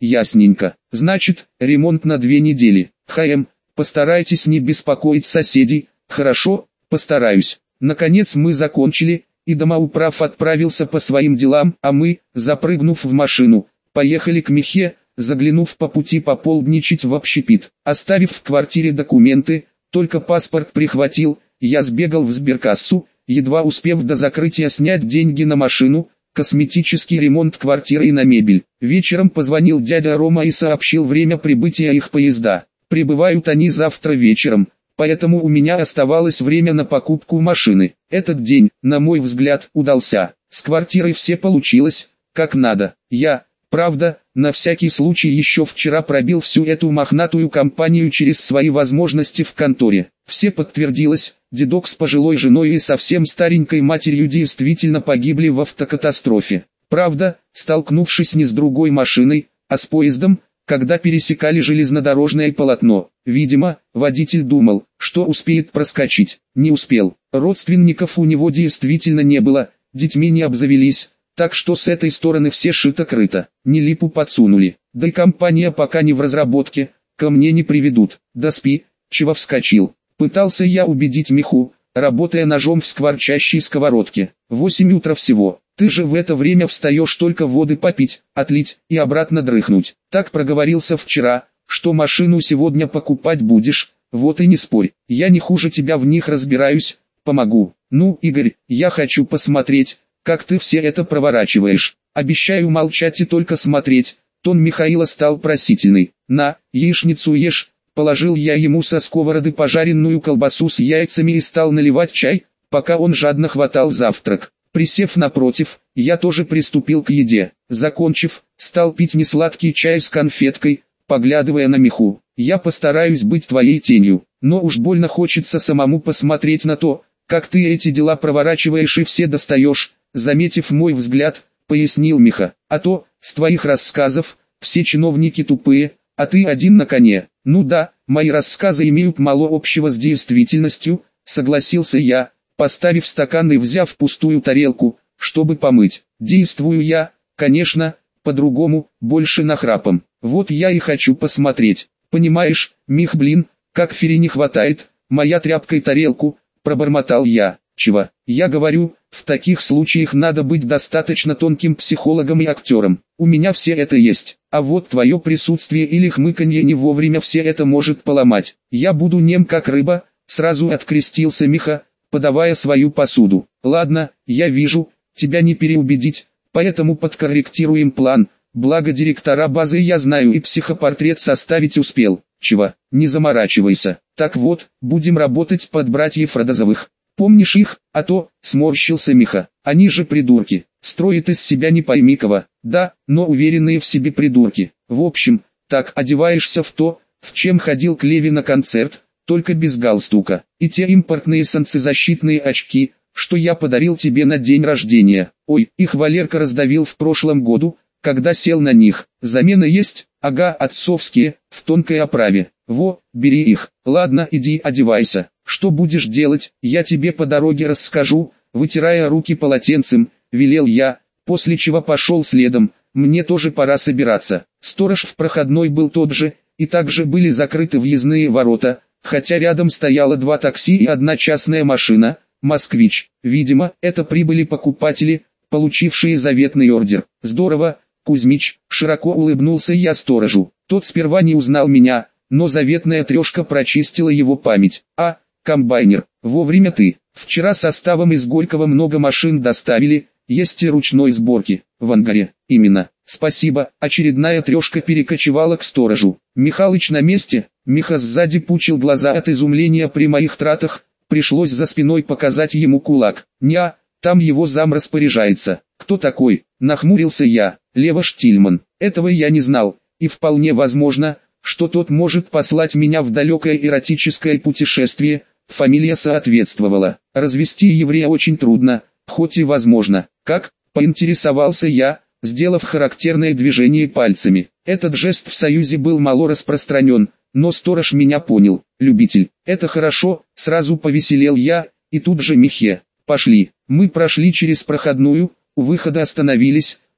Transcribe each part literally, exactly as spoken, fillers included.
ясненько. Значит, ремонт на две недели. ХМ, постарайтесь не беспокоить соседей. Хорошо, постараюсь. Наконец мы закончили, и домоуправ отправился по своим делам, а мы, запрыгнув в машину, поехали к Михе, заглянув по пути пополдничать в общепит. Оставив в квартире документы, только паспорт прихватил, я сбегал в сберкассу, едва успев до закрытия снять деньги на машину, косметический ремонт квартиры и на мебель. Вечером позвонил дядя Рома и сообщил время прибытия их поезда. Прибывают они завтра вечером, поэтому у меня оставалось время на покупку машины. Этот день, на мой взгляд, удался. С квартирой все получилось, как надо. Я, правда, на всякий случай еще вчера пробил всю эту мохнатую компанию через свои возможности в конторе. Все подтвердилось, дедок с пожилой женой и совсем старенькой матерью действительно погибли в автокатастрофе. Правда, столкнувшись не с другой машиной, а с поездом, когда пересекали железнодорожное полотно. Видимо, водитель думал, что успеет проскочить. Не успел. Родственников у него действительно не было, детьми не обзавелись, так что с этой стороны все шито-крыто. Не липу подсунули. Да и компания пока не в разработке, ко мне не приведут. Да спи, чего вскочил. Пытался я убедить Миху, работая ножом в скворчащей сковородке. Восемь утра всего. Ты же в это время встаешь только воды попить, отлить и обратно дрыхнуть. Так проговорился вчера, что машину сегодня покупать будешь, вот и не спорь. Я не хуже тебя в них разбираюсь, помогу. Ну, Игорь, я хочу посмотреть, как ты все это проворачиваешь. Обещаю молчать и только смотреть. Тон Михаила стал просительный. На, яичницу ешь. Положил я ему со сковороды пожаренную колбасу с яйцами и стал наливать чай, пока он жадно хватал завтрак. Присев напротив, я тоже приступил к еде. Закончив, стал пить несладкий чай с конфеткой, поглядывая на Миху. Я постараюсь быть твоей тенью, но уж больно хочется самому посмотреть на то, как ты эти дела проворачиваешь и все достаешь. Заметив мой взгляд, пояснил Миха. А то, с твоих рассказов, все чиновники тупые, а ты один на коне. Ну да, мои рассказы имеют мало общего с действительностью, согласился я, поставив стакан и взяв пустую тарелку, чтобы помыть. Действую я, конечно, по-другому, больше нахрапом. Вот я и хочу посмотреть. Понимаешь, Мих, блин, как фери не хватает, моя тряпкой тарелку, пробормотал я. Чего? Я говорю, в таких случаях надо быть достаточно тонким психологом и актером. У меня все это есть, а вот твое присутствие или хмыканье не вовремя все это может поломать. Я буду нем как рыба, сразу открестился Миха, подавая свою посуду. Ладно, я вижу, тебя не переубедить, поэтому подкорректируем план. Благо директора базы я знаю и психопортрет составить успел. Чего? Не заморачивайся. Так вот, будем работать под братьев Родозовых. Помнишь их, а то, сморщился Миха, они же придурки, строят из себя не пойми кого, да, но уверенные в себе придурки. В общем, так одеваешься в то, в чем ходил к Леви на концерт, только без галстука, и те импортные солнцезащитные очки, что я подарил тебе на день рождения. Ой, их Валерка раздавил в прошлом году, когда сел на них. Замена есть? Ага, отцовские, в тонкой оправе. Во, бери их. Ладно, иди одевайся. Что будешь делать, я тебе по дороге расскажу, вытирая руки полотенцем, велел я, после чего пошел следом. Мне тоже пора собираться. Сторож в проходной был тот же, и также были закрыты въездные ворота, хотя рядом стояло два такси и одна частная машина, «Москвич». Видимо, это прибыли покупатели, получившие заветный ордер. Здорово, Кузьмич, широко улыбнулся я сторожу. Тот сперва не узнал меня, но заветная трешка прочистила его память. А, комбайнер, вовремя ты. Вчера составом из Горького много машин доставили, есть и ручной сборки, в ангаре. Именно, спасибо. Очередная трешка перекочевала к сторожу. Михалыч на месте? Миха сзади пучил глаза от изумления при моих тратах, пришлось за спиной показать ему кулак. Ня, там его зам распоряжается. Кто такой? Нахмурился я. Лева Штильман. Этого я не знал, и вполне возможно, что тот может послать меня в далекое эротическое путешествие. Фамилия соответствовала. Развести еврея очень трудно, хоть и возможно. Как? Поинтересовался я, сделав характерное движение пальцами. Этот жест в Союзе был мало распространен, но сторож меня понял. Любитель. Это хорошо, сразу повеселел я, и тут же Михе. Пошли. Мы прошли через проходную, у выхода остановились,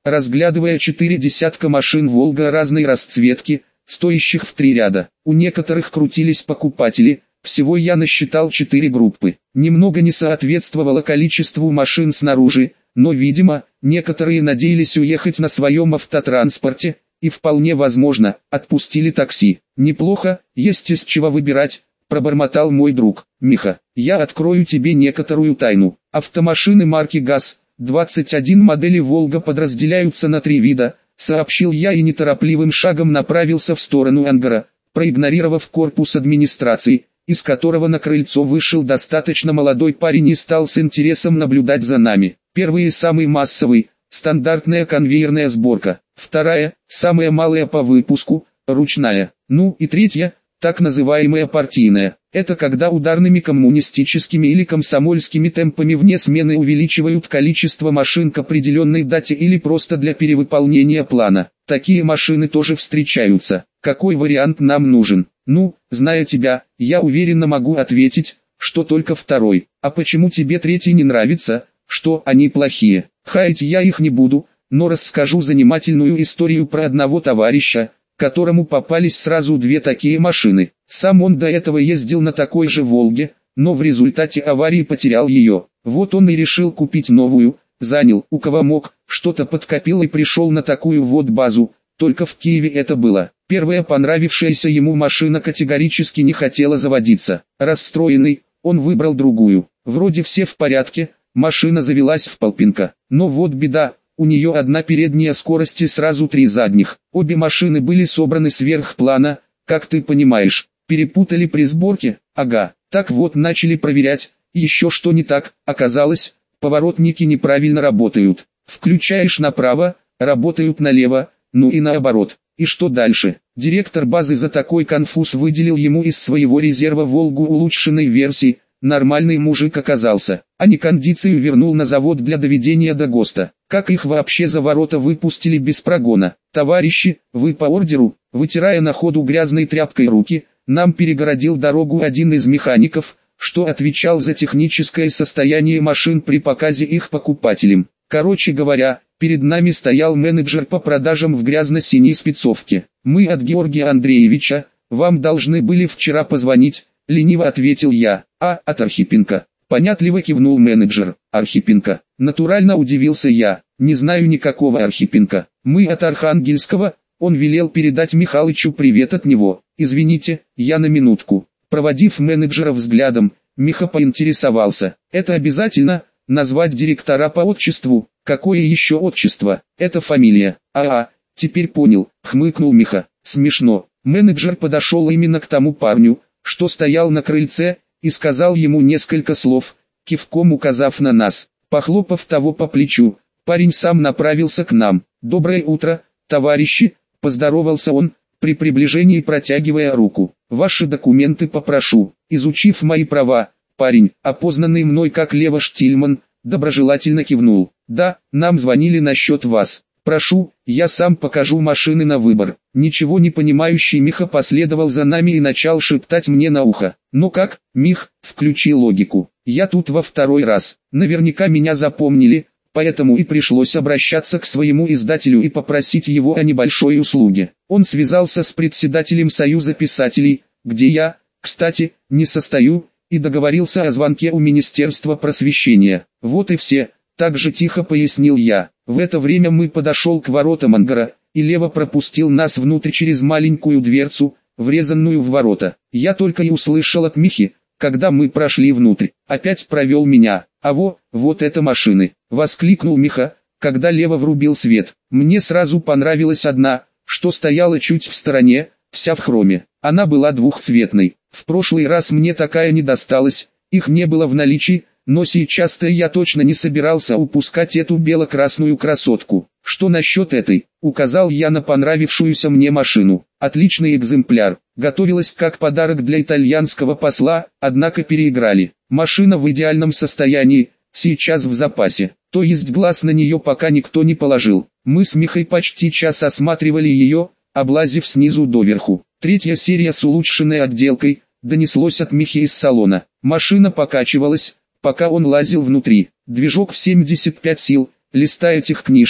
разглядывая четыре десятка машин «Волга» разной расцветки, стоящих в три ряда. У некоторых крутились покупатели, всего я насчитал четыре группы. Немного не соответствовало количеству машин снаружи, но, видимо, некоторые надеялись уехать на своем автотранспорте, и вполне возможно, отпустили такси. «Неплохо, есть из чего выбирать», – пробормотал мой друг. «Миха, я открою тебе некоторую тайну. Автомашины марки ГАЗ двадцать один модели «Волга» подразделяются на три вида», – сообщил я и неторопливым шагом направился в сторону ангара, проигнорировав корпус администрации, из которого на крыльцо вышел достаточно молодой парень и стал с интересом наблюдать за нами. Первый и самый массовый – стандартная конвейерная сборка. Вторая, самая малая по выпуску, ручная. Ну и третья, так называемая партийная. Это когда ударными коммунистическими или комсомольскими темпами вне смены увеличивают количество машин к определенной дате или просто для перевыполнения плана. Такие машины тоже встречаются. Какой вариант нам нужен? Ну, зная тебя, я уверенно могу ответить, что только второй. А почему тебе третий не нравится? Что они плохие? Хаять я их не буду, но расскажу занимательную историю про одного товарища, которому попались сразу две такие машины. Сам он до этого ездил на такой же «Волге», но в результате аварии потерял ее. Вот он и решил купить новую, занял, у кого мог, что-то подкопил и пришел на такую вот базу, только в Киеве это было. Первая понравившаяся ему машина категорически не хотела заводиться. Расстроенный, он выбрал другую. Вроде все в порядке, машина завелась в полпинка. Но вот беда, у нее одна передняя скорость и сразу три задних. Обе машины были собраны сверх плана, как ты понимаешь. Перепутали при сборке? Ага. Так вот начали проверять, еще что не так, оказалось, поворотники неправильно работают. Включаешь направо, работают налево, ну и наоборот. И что дальше? Директор базы за такой конфуз выделил ему из своего резерва «Волгу» улучшенной версии. Нормальный мужик оказался, а не кондицию вернул на завод для доведения до ГОСТа. Как их вообще за ворота выпустили без прогона? Товарищи, вы по ордеру, вытирая на ходу грязной тряпкой руки, нам перегородил дорогу один из механиков, что отвечал за техническое состояние машин при показе их покупателям. Короче говоря, перед нами стоял менеджер по продажам в грязно-синей спецовке. Мы от Георгия Андреевича, вам должны были вчера позвонить, лениво ответил я. А, от Архипенко. Понятливо кивнул менеджер. Архипенко. Натурально удивился я. Не знаю никакого Архипенко. Мы от Архангельского, он велел передать Михалычу привет от него. Извините, я на минутку. Проводив менеджера взглядом, Миха поинтересовался. Это обязательно? Назвать директора по отчеству? Какое еще отчество? Это фамилия. А-а, теперь понял, хмыкнул Миха. Смешно. Менеджер подошел именно к тому парню, что стоял на крыльце, и сказал ему несколько слов, кивком указав на нас. Похлопав того по плечу, парень сам направился к нам. «Доброе утро, товарищи», – поздоровался он, при приближении протягивая руку. «Ваши документы попрошу». Изучив мои права, парень, опознанный мной как Лева Штильман, доброжелательно кивнул. «Да, нам звонили насчет вас. Прошу, я сам покажу машины на выбор». Ничего не понимающий Миха последовал за нами и начал шептать мне на ухо. «Ну как, Мих, включи логику. Я тут во второй раз. Наверняка меня запомнили, поэтому и пришлось обращаться к своему издателю и попросить его о небольшой услуге». Он связался с председателем Союза писателей, где я, кстати, не состою, и договорился о звонке у Министерства просвещения. Вот и все, так же тихо пояснил я. В это время мы подошел к воротам ангара, и Лева пропустил нас внутрь через маленькую дверцу, врезанную в ворота. Я только и услышал от Михи, когда мы прошли внутрь. Опять провел меня. «А во, вот это машины!» — воскликнул Миха, когда Лева врубил свет. Мне сразу понравилась одна, что стояла чуть в стороне, вся в хроме. Она была двухцветной. В прошлый раз мне такая не досталась, их не было в наличии, но сейчас-то я точно не собирался упускать эту бело-красную красотку. «Что насчет этой?» — указал я на понравившуюся мне машину. «Отличный экземпляр. Готовилась как подарок для итальянского посла, однако переиграли. Машина в идеальном состоянии, сейчас в запасе. То есть глаз на нее пока никто не положил. Мы с Михой почти час осматривали ее, облазив снизу доверху. Третья серия с улучшенной отделкой», — донеслось от Михи из салона. Машина покачивалась, пока он лазил внутри. Движок в семьдесят пять сил, листая техкнижку,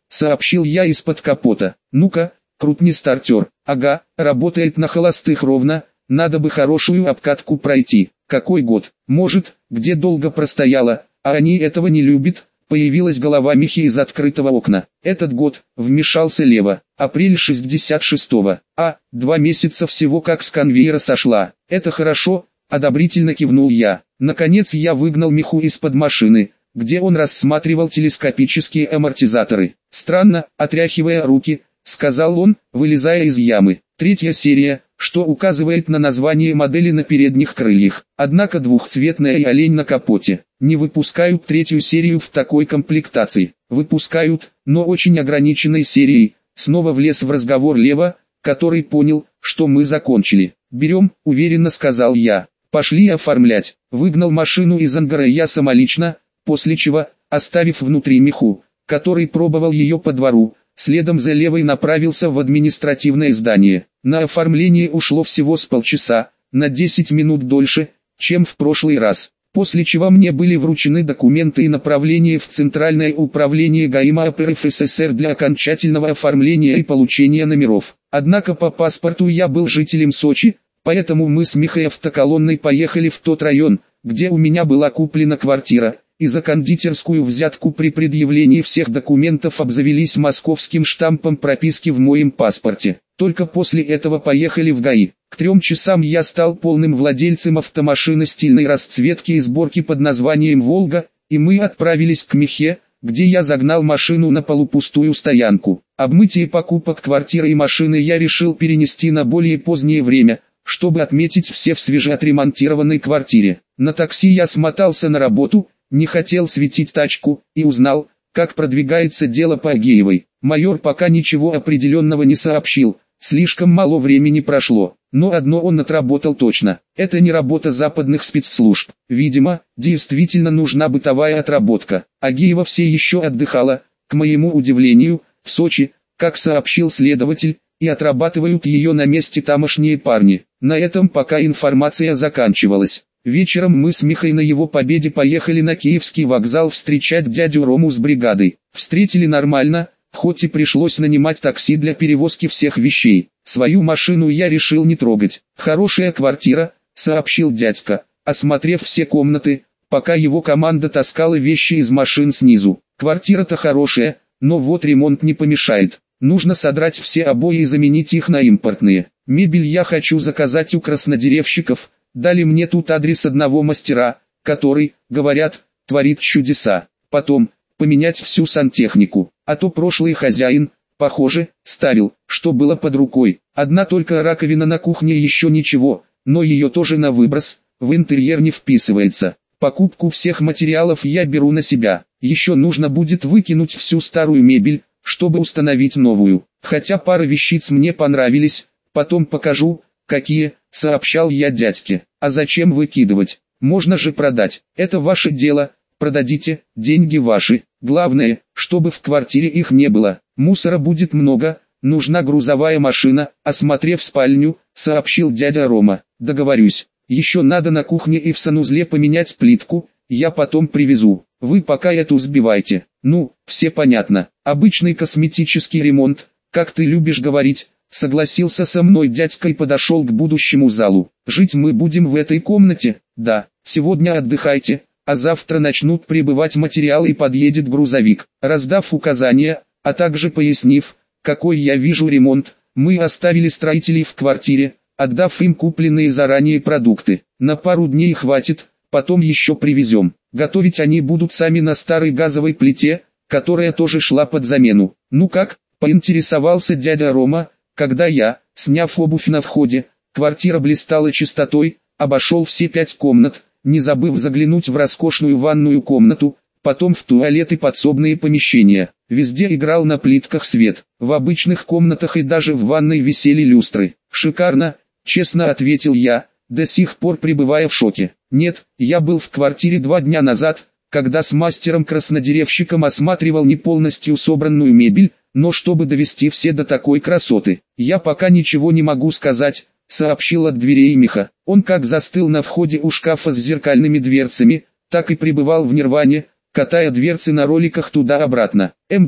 сообщил я из-под капота. Ну-ка, крутни стартер. Ага, работает на холостых ровно, надо бы хорошую обкатку пройти. Какой год? Может, где долго простояла, а они этого не любят? Появилась голова Михи из открытого окна. Этот год, вмешался Лева, апрель шестьдесят шестого. А, два месяца всего как с конвейера сошла. Это хорошо, одобрительно кивнул я. Наконец я выгнал Миху из-под машины, где он рассматривал телескопические амортизаторы. Странно, отряхивая руки, сказал он, вылезая из ямы. Третья серия, что указывает на название модели на передних крыльях. Однако двухцветная и олень на капоте. Не выпускают третью серию в такой комплектации. Выпускают, но очень ограниченной серией. Снова влез в разговор Лева, который понял, что мы закончили. «Берем», уверенно сказал я. «Пошли оформлять». Выгнал машину из ангара я самолично, после чего, оставив внутри Миху, который пробовал ее по двору, следом за Левой направился в административное здание. На оформление ушло всего с полчаса, на десять минут дольше, чем в прошлый раз. После чего мне были вручены документы и направление в Центральное управление ГАИ РФССР для окончательного оформления и получения номеров. Однако по паспорту я был жителем Сочи, поэтому мы с Михой автоколонной поехали в тот район, где у меня была куплена квартира, и за кондитерскую взятку при предъявлении всех документов обзавелись московским штампом прописки в моем паспорте. Только после этого поехали в ГАИ. К трем часам я стал полным владельцем автомашины стильной расцветки и сборки под названием «Волга», и мы отправились к Михе, где я загнал машину на полупустую стоянку. Обмытие покупок квартиры и машины я решил перенести на более позднее время, чтобы отметить все в свежеотремонтированной квартире. На такси я смотался на работу, не хотел светить тачку, и узнал, как продвигается дело по Агеевой. Майор пока ничего определенного не сообщил, слишком мало времени прошло, но одно он отработал точно. Это не работа западных спецслужб. Видимо, действительно нужна бытовая отработка. Агеева все еще отдыхала, к моему удивлению, в Сочи, как сообщил следователь, и отрабатывают ее на месте тамошние парни. На этом пока информация заканчивалась. Вечером мы с Михой на его победе поехали на Киевский вокзал встречать дядю Рому с бригадой. Встретили нормально, хоть и пришлось нанимать такси для перевозки всех вещей. Свою машину я решил не трогать. «Хорошая квартира», — сообщил дядька, осмотрев все комнаты, пока его команда таскала вещи из машин снизу. «Квартира-то хорошая, но вот ремонт не помешает. Нужно содрать все обои и заменить их на импортные. Мебель я хочу заказать у краснодеревщиков. Дали мне тут адрес одного мастера, который, говорят, творит чудеса. Потом, поменять всю сантехнику, а то прошлый хозяин, похоже, ставил, что было под рукой. Одна только раковина на кухне еще ничего, но ее тоже на выброс, в интерьер не вписывается. Покупку всех материалов я беру на себя. Еще нужно будет выкинуть всю старую мебель, чтобы установить новую. Хотя пара вещиц мне понравились, потом покажу, какие, сообщал я дядьке. А зачем выкидывать? Можно же продать. Это ваше дело, продадите, деньги ваши. Главное, чтобы в квартире их не было. Мусора будет много, нужна грузовая машина. Осмотрев спальню, сообщил дядя Рома. Договорюсь. Еще надо на кухне и в санузле поменять плитку, я потом привезу. Вы пока эту сбивайте. Ну, все понятно. Обычный косметический ремонт, как ты любишь говорить. Согласился со мной дядька и подошел к будущему залу. Жить мы будем в этой комнате? Да. Сегодня отдыхайте, а завтра начнут прибывать материалы и подъедет грузовик. Раздав указания, а также пояснив, какой я вижу ремонт, мы оставили строителей в квартире, отдав им купленные заранее продукты. На пару дней хватит, потом еще привезем. Готовить они будут сами на старой газовой плите, которая тоже шла под замену. Ну как, поинтересовался дядя Рома, когда я, сняв обувь на входе, квартира блистала чистотой, обошел все пять комнат, не забыв заглянуть в роскошную ванную комнату, потом в туалет и подсобные помещения. Везде играл на плитках свет, в обычных комнатах и даже в ванной висели люстры. Шикарно, честно ответил я, до сих пор пребывая в шоке. Нет, я был в квартире два дня назад, когда с мастером-краснодеревщиком осматривал не полностью собранную мебель, но чтобы довести все до такой красоты, я пока ничего не могу сказать, сообщил от дверей Миха. Он как застыл на входе у шкафа с зеркальными дверцами, так и пребывал в нирване, катая дверцы на роликах туда-обратно. Эм да,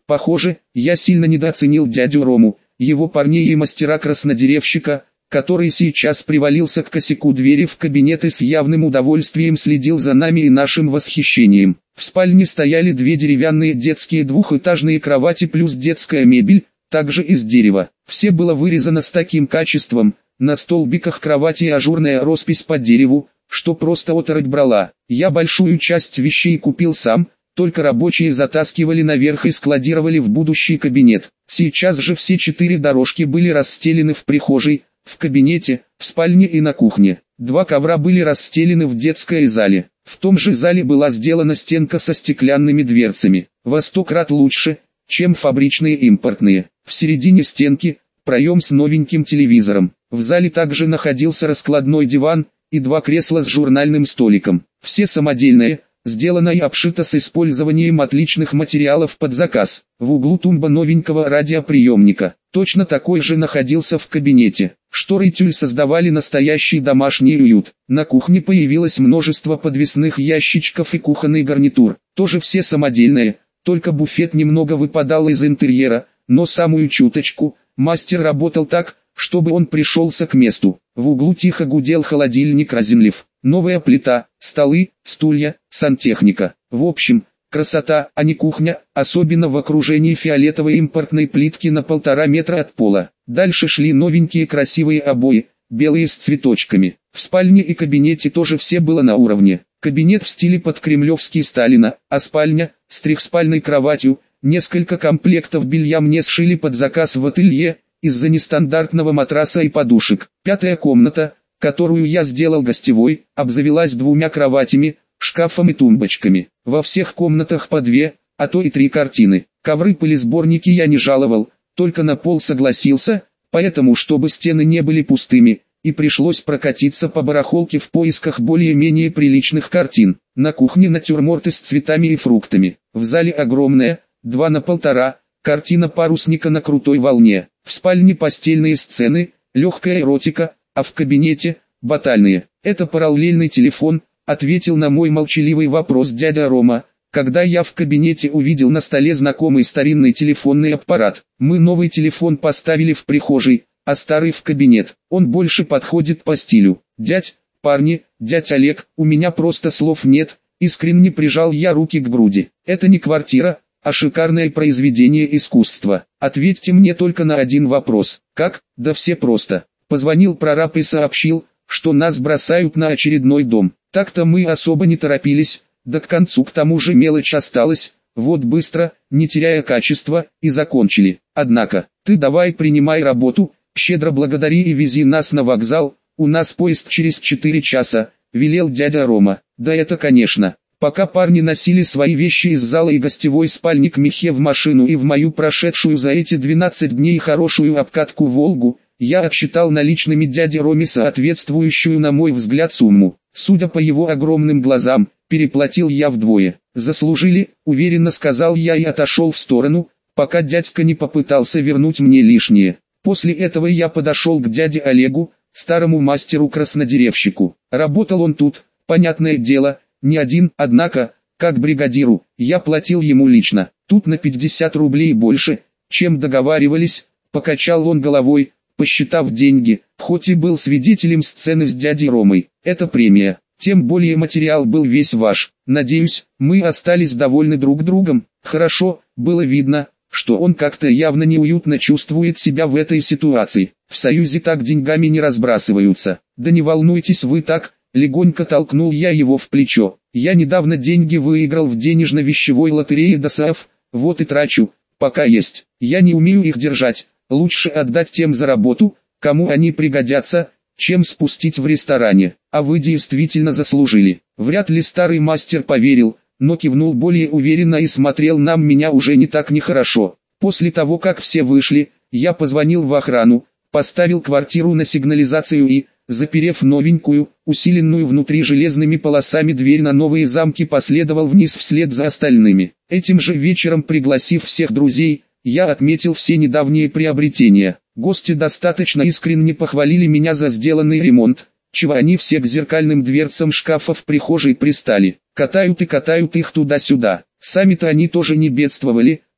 Похоже, я сильно недооценил дядю Рому, его парней и мастера-краснодеревщика, который сейчас привалился к косяку двери в кабинет и с явным удовольствием следил за нами и нашим восхищением. В спальне стояли две деревянные детские двухэтажные кровати плюс детская мебель, также из дерева. Все было вырезано с таким качеством, на столбиках кровати ажурная роспись по дереву, что просто оторопь брала. Я большую часть вещей купил сам, только рабочие затаскивали наверх и складировали в будущий кабинет. Сейчас же все четыре дорожки были расстелены в прихожей, в кабинете, в спальне и на кухне. Два ковра были расстелены в детской зале. В том же зале была сделана стенка со стеклянными дверцами. Во сто крат лучше, чем фабричные импортные. В середине стенки проем с новеньким телевизором. В зале также находился раскладной диван и два кресла с журнальным столиком. Все самодельные, сделано и обшито с использованием отличных материалов под заказ. В углу тумба новенького радиоприемника. Точно такой же находился в кабинете. Шторы и тюль создавали настоящий домашний уют. На кухне появилось множество подвесных ящичков и кухонный гарнитур. Тоже все самодельные, только буфет немного выпадал из интерьера, но самую чуточку. Мастер работал так, чтобы он пришелся к месту. В углу тихо гудел холодильник Розенлев. Новая плита, столы, стулья, сантехника. В общем, красота, а не кухня, особенно в окружении фиолетовой импортной плитки на полтора метра от пола. Дальше шли новенькие красивые обои, белые с цветочками. В спальне и кабинете тоже все было на уровне. Кабинет в стиле подкремлевский Сталина, а спальня, с трехспальной кроватью, несколько комплектов белья мне сшили под заказ в ателье, из-за нестандартного матраса и подушек. Пятая комната, которую я сделал гостевой, обзавелась двумя кроватями, шкафом и тумбочками. Во всех комнатах по две, а то и три картины. Ковры-пылесборники я не жаловал, только на пол согласился, поэтому чтобы стены не были пустыми, и пришлось прокатиться по барахолке в поисках более-менее приличных картин. На кухне натюрморты с цветами и фруктами. В зале огромная, два на полтора, картина парусника на крутой волне. В спальне постельные сцены, легкая эротика, а в кабинете – батальные. Это параллельный телефон, ответил на мой молчаливый вопрос дядя Рома, когда я в кабинете увидел на столе знакомый старинный телефонный аппарат. Мы новый телефон поставили в прихожей, а старый в кабинет. Он больше подходит по стилю. Дядь, парни, дядь Олег, у меня просто слов нет, искренне прижал я руки к груди. Это не квартира, а шикарное произведение искусства. Ответьте мне только на один вопрос. Как? Да все просто. Позвонил прораб и сообщил, что нас бросают на очередной дом. Так-то мы особо не торопились, да к концу к тому же мелочь осталась, вот быстро, не теряя качества, и закончили. Однако, ты давай принимай работу, щедро благодари и вези нас на вокзал, у нас поезд через четыре часа, велел дядя Рома. Да это конечно. Пока парни носили свои вещи из зала и гостевой спальни к Михе в машину и в мою прошедшую за эти двенадцать дней хорошую обкатку «Волгу», я отсчитал наличными дяде Роме соответствующую на мой взгляд сумму. Судя по его огромным глазам, переплатил я вдвое. «Заслужили», уверенно сказал я и отошел в сторону, пока дядька не попытался вернуть мне лишнее. После этого я подошел к дяде Олегу, старому мастеру-краснодеревщику. Работал он тут, понятное дело, не один, однако, как бригадиру, я платил ему лично. Тут на пятьдесят рублей больше, чем договаривались, покачал он головой, посчитав деньги, хоть и был свидетелем сцены с дядей Ромой. Это премия, тем более материал был весь ваш. Надеюсь, мы остались довольны друг другом. Хорошо, было видно, что он как-то явно неуютно чувствует себя в этой ситуации. В Союзе так деньгами не разбрасываются. Да не волнуйтесь вы так. Легонько толкнул я его в плечо. Я недавно деньги выиграл в денежно-вещевой лотерее ДОСААФ, вот и трачу, пока есть. Я не умею их держать, лучше отдать тем за работу, кому они пригодятся, чем спустить в ресторане. А вы действительно заслужили. Вряд ли старый мастер поверил, но кивнул более уверенно и смотрел на меня уже не так нехорошо. После того как все вышли, я позвонил в охрану, поставил квартиру на сигнализацию и, заперев новенькую, усиленную внутри железными полосами дверь на новые замки, последовал вниз вслед за остальными. Этим же вечером, пригласив всех друзей, я отметил все недавние приобретения. Гости достаточно искренне похвалили меня за сделанный ремонт, чего они все к зеркальным дверцам шкафа в прихожей пристали. Катают и катают их туда-сюда. Сами-то они тоже не бедствовали,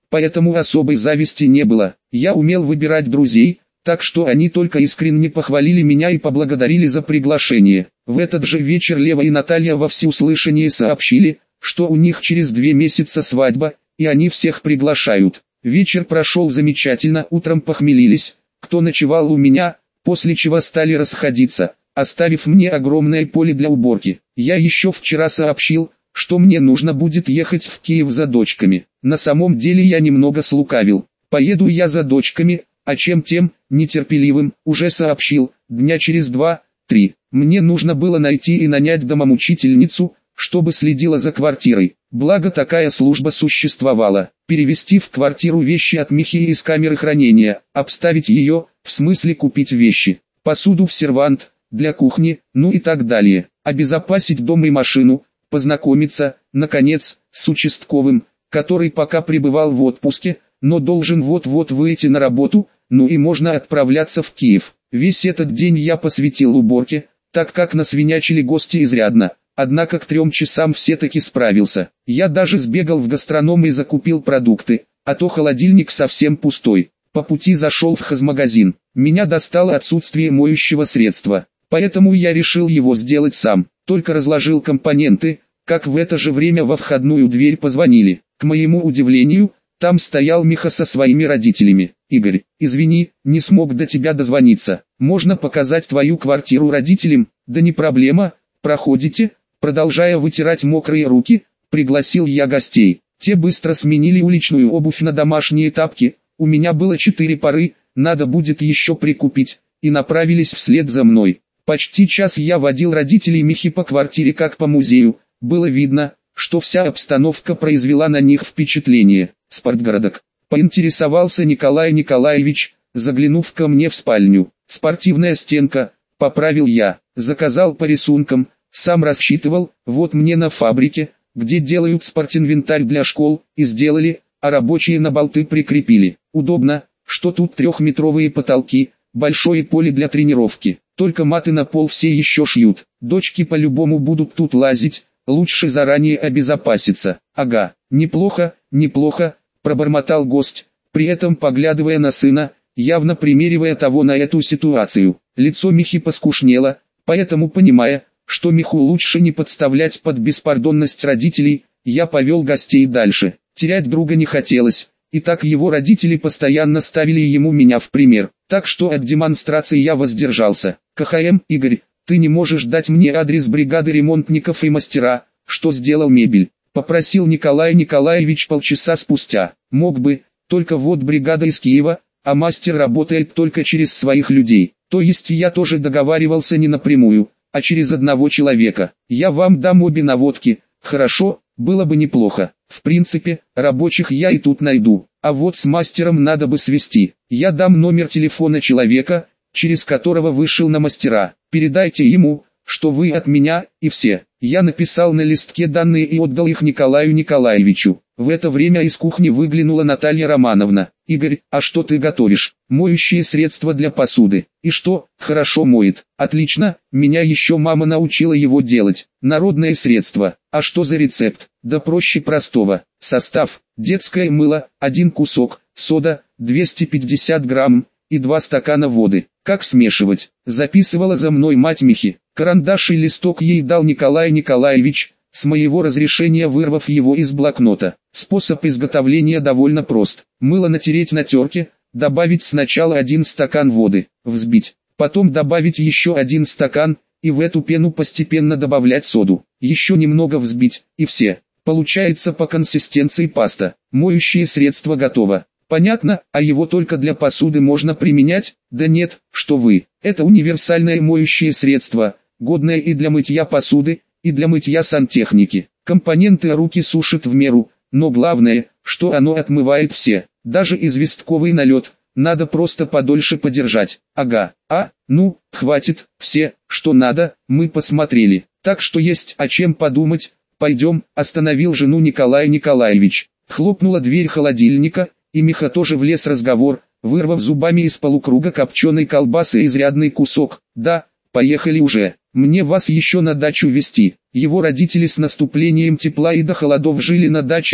поэтому особой зависти не было. Я умел выбирать друзей, так что они только искренне похвалили меня и поблагодарили за приглашение. В этот же вечер Лева и Наталья во всеуслышание сообщили, что у них через две месяца свадьба, и они всех приглашают. Вечер прошел замечательно, утром похмелились, кто ночевал у меня, после чего стали расходиться, оставив мне огромное поле для уборки. Я еще вчера сообщил, что мне нужно будет ехать в Киев за дочками. На самом деле я немного слукавил. Поеду я за дочками, а чем тем, нетерпеливым, уже сообщил, дня через два-три. Мне нужно было найти и нанять домомучительницу, чтобы следила за квартирой. Благо такая служба существовала. Перевести в квартиру вещи от Михи из камеры хранения, обставить ее, в смысле купить вещи, посуду в сервант, для кухни, ну и так далее. Обезопасить дом и машину, познакомиться, наконец, с участковым, который пока пребывал в отпуске, но должен вот-вот выйти на работу, ну и можно отправляться в Киев. Весь этот день я посвятил уборке, так как насвинячили гости изрядно, однако к трем часам все-таки справился. Я даже сбегал в гастроном и закупил продукты, а то холодильник совсем пустой. По пути зашел в хозмагазин. Меня достало отсутствие моющего средства, поэтому я решил его сделать сам. Только разложил компоненты, как в это же время во входную дверь позвонили. К моему удивлению, там стоял Миха со своими родителями. «Игорь, извини, не смог до тебя дозвониться. Можно показать твою квартиру родителям?» «Да не проблема, проходите». Продолжая вытирать мокрые руки, пригласил я гостей. Те быстро сменили уличную обувь на домашние тапки. У меня было четыре пары, надо будет еще прикупить, и направились вслед за мной. Почти час я водил родителей Михи по квартире как по музею. Было видно, что вся обстановка произвела на них впечатление. «Спортгородок», — поинтересовался Николай Николаевич, заглянув ко мне в спальню. «Спортивная стенка», — поправил я, заказал по рисункам, сам рассчитывал, вот мне на фабрике, где делают спортинвентарь для школ, и сделали, а рабочие на болты прикрепили. Удобно, что тут трехметровые потолки, большое поле для тренировки, только маты на пол все еще шьют. Дочки по-любому будут тут лазить, лучше заранее обезопаситься. Ага, неплохо, неплохо, пробормотал гость, при этом поглядывая на сына, явно примеривая того на эту ситуацию. Лицо Михи поскушнело, поэтому, понимая, что Миху лучше не подставлять под беспардонность родителей, я повел гостей дальше. Терять друга не хотелось, и так его родители постоянно ставили ему меня в пример, так что от демонстрации я воздержался. «КХМ, Игорь, ты не можешь дать мне адрес бригады ремонтников и мастера, что сделал мебель?» — попросил Николай Николаевич полчаса спустя. «Мог бы, только вот бригада из Киева, а мастер работает только через своих людей, то есть я тоже договаривался не напрямую, а через одного человека. Я вам дам обе наводки, хорошо, было бы неплохо. В принципе, рабочих я и тут найду, а вот с мастером надо бы свести. Я дам номер телефона человека, через которого вышел на мастера. Передайте ему, что вы от меня, и все». Я написал на листке данные и отдал их Николаю Николаевичу. В это время из кухни выглянула Наталья Романовна. «Игорь, а что ты готовишь?» «Моющие средства для посуды». «И что, хорошо моет?» «Отлично, меня еще мама научила его делать. Народное средство. А что за рецепт?» «Да проще простого. Состав: детское мыло, один кусок, сода, двести пятьдесят грамм, и два стакана воды. Как смешивать?» Записывала за мной мать Михи. Карандаш и листок ей дал Николай Николаевич, с моего разрешения вырвав его из блокнота. Способ изготовления довольно прост. Мыло натереть на терке, добавить сначала один стакан воды, взбить, потом добавить еще один стакан, и в эту пену постепенно добавлять соду. Еще немного взбить, и все. Получается по консистенции паста. Моющее средство готово. Понятно, а его только для посуды можно применять? Да нет, что вы. Это универсальное моющее средство, годное и для мытья посуды, и для мытья сантехники. Компоненты руки сушат в меру, но главное, что оно отмывает все, даже известковый налет, надо просто подольше подержать. Ага, а, ну, хватит, все, что надо, мы посмотрели, так что есть о чем подумать. Пойдем, остановил жену Николай Николаевич. Хлопнула дверь холодильника, и Миха тоже влез в разговор, вырвав зубами из полукруга копченой колбасы изрядный кусок. «Да, поехали уже, мне вас еще на дачу везти». Его родители с наступлением тепла и до холодов жили на даче,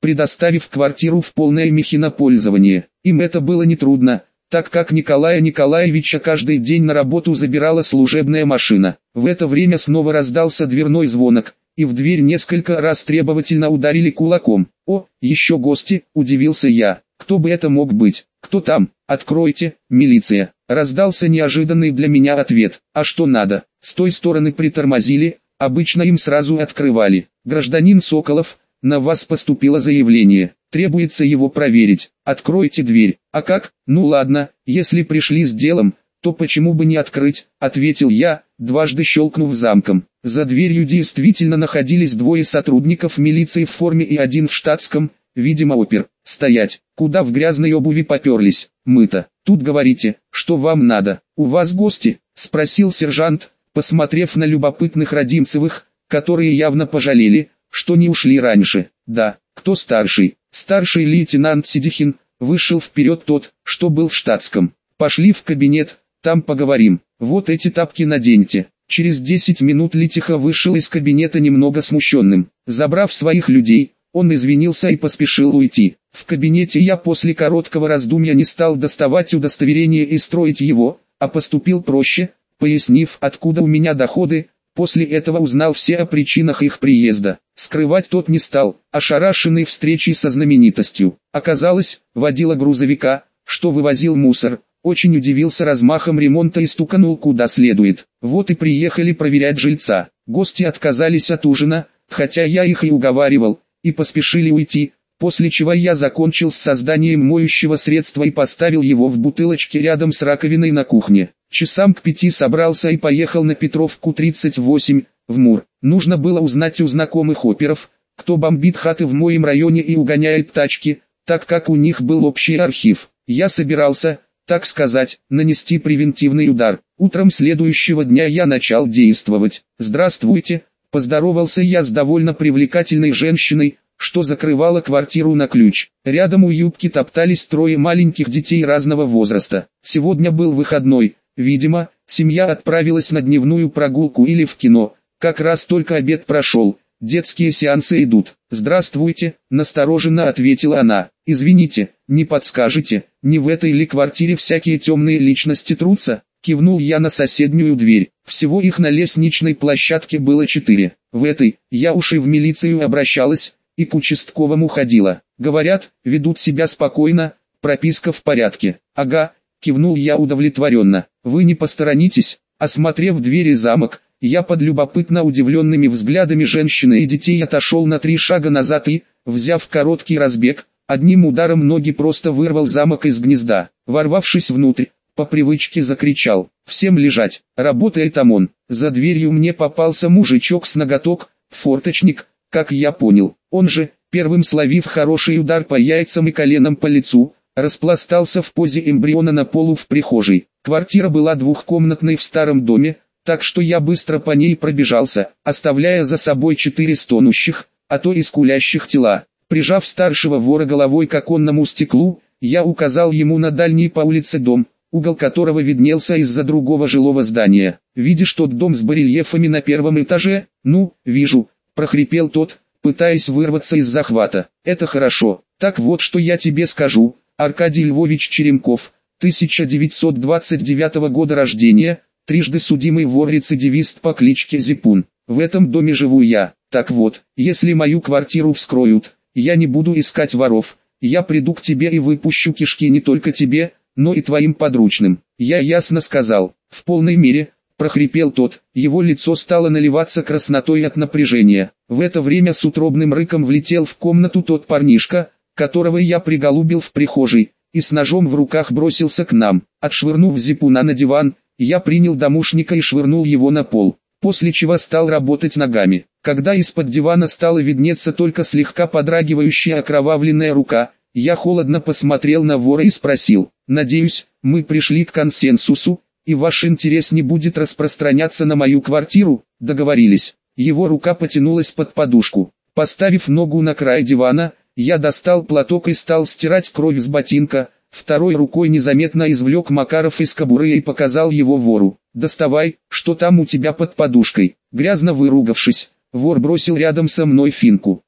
предоставив квартиру в полное Михино пользование. Им это было нетрудно, так как Николая Николаевича каждый день на работу забирала служебная машина. В это время снова раздался дверной звонок, и в дверь несколько раз требовательно ударили кулаком. «О, еще гости!» – удивился я. «Кто бы это мог быть? Кто там? Откройте, милиция!» Раздался неожиданный для меня ответ. «А что надо?» С той стороны притормозили, обычно им сразу открывали. «Гражданин Соколов, на вас поступило заявление. Требуется его проверить. Откройте дверь». «А как? Ну ладно, если пришли с делом, то почему бы не открыть?» – ответил я, дважды щелкнув замком. За дверью действительно находились двое сотрудников милиции в форме и один в штатском, видимо опер. «Стоять! Куда в грязной обуви поперлись? Мы-то тут говорите, что вам надо. У вас гости?» – спросил сержант, посмотрев на любопытных Родимцевых, которые явно пожалели, что не ушли раньше. «Да, кто старший?» «Старший лейтенант Сидихин», вышел вперед тот, что был в штатском. «Пошли в кабинет, там поговорим. Вот эти тапки наденьте». Через десять минут Литиха вышел из кабинета немного смущенным. Забрав своих людей, он извинился и поспешил уйти. В кабинете я после короткого раздумья не стал доставать удостоверение и строить его, а поступил проще, пояснив, откуда у меня доходы. После этого узнал все о причинах их приезда. Скрывать тот не стал, ошарашенный встречей со знаменитостью. Оказалось, водила грузовика, что вывозил мусор, очень удивился размахом ремонта и стуканул куда следует. Вот и приехали проверять жильца. Гости отказались от ужина, хотя я их и уговаривал, и поспешили уйти, после чего я закончил с созданием моющего средства и поставил его в бутылочке рядом с раковиной на кухне. Часам к пяти собрался и поехал на Петровку тридцать восемь, в МУР. Нужно было узнать у знакомых оперов, кто бомбит хаты в моем районе и угоняет тачки, так как у них был общий архив. Я собирался, так сказать, нанести превентивный удар. Утром следующего дня я начал действовать. «Здравствуйте», поздоровался я с довольно привлекательной женщиной, что закрывала квартиру на ключ. Рядом у юбки топтались трое маленьких детей разного возраста. Сегодня был выходной, видимо, семья отправилась на дневную прогулку или в кино. Как раз только обед прошел, детские сеансы идут. «Здравствуйте», настороженно ответила она. «Извините, не подскажете, не в этой ли квартире всякие темные личности трутся?» Кивнул я на соседнюю дверь. Всего их на лестничной площадке было четыре. В этой, я уж и в милицию обращалась, и к участковому ходила. Говорят, ведут себя спокойно, прописка в порядке. «Ага», кивнул я удовлетворенно. «Вы не посторонитесь?» Осмотрев дверь и замок, я под любопытно удивленными взглядами женщины и детей отошел на три шага назад и, взяв короткий разбег, одним ударом ноги просто вырвал замок из гнезда. Ворвавшись внутрь, по привычке закричал: «Всем лежать!» Работает ОМОН. За дверью мне попался мужичок с ноготок, форточник, как я понял. Он же, первым словив хороший удар по яйцам и коленом по лицу, распластался в позе эмбриона на полу в прихожей. Квартира была двухкомнатной в старом доме, так что я быстро по ней пробежался, оставляя за собой четыре стонущих, а то и скулящих тела. Прижав старшего вора головой к оконному стеклу, я указал ему на дальний по улице дом, угол которого виднелся из-за другого жилого здания. «Видишь тот дом с барельефами на первом этаже?» «Ну, вижу», — прохрипел тот, пытаясь вырваться из захвата. «Это хорошо. Так вот что я тебе скажу. Аркадий Львович Черемков, тысяча девятьсот двадцать девятого года рождения, трижды судимый вор-рецидивист по кличке Зипун. В этом доме живу я. Так вот, если мою квартиру вскроют, я не буду искать воров. Я приду к тебе и выпущу кишки не только тебе, но и твоим подручным». «Я ясно сказал». «В полной мере», — прохрипел тот. Его лицо стало наливаться краснотой от напряжения. В это время с утробным рыком влетел в комнату тот парнишка, которого я приголубил в прихожей, и с ножом в руках бросился к нам. Отшвырнув Зипуна на диван, я принял домушника и швырнул его на пол, после чего стал работать ногами. Когда из-под дивана стала виднеться только слегка подрагивающая окровавленная рука, я холодно посмотрел на вора и спросил: «Надеюсь, мы пришли к консенсусу, и ваш интерес не будет распространяться на мою квартиру?» «Договорились». Его рука потянулась под подушку. Поставив ногу на край дивана, я достал платок и стал стирать кровь с ботинка. Второй рукой незаметно извлек Макаров из кобуры и показал его вору. «Доставай, что там у тебя под подушкой». Грязно выругавшись, вор бросил рядом со мной финку. «О,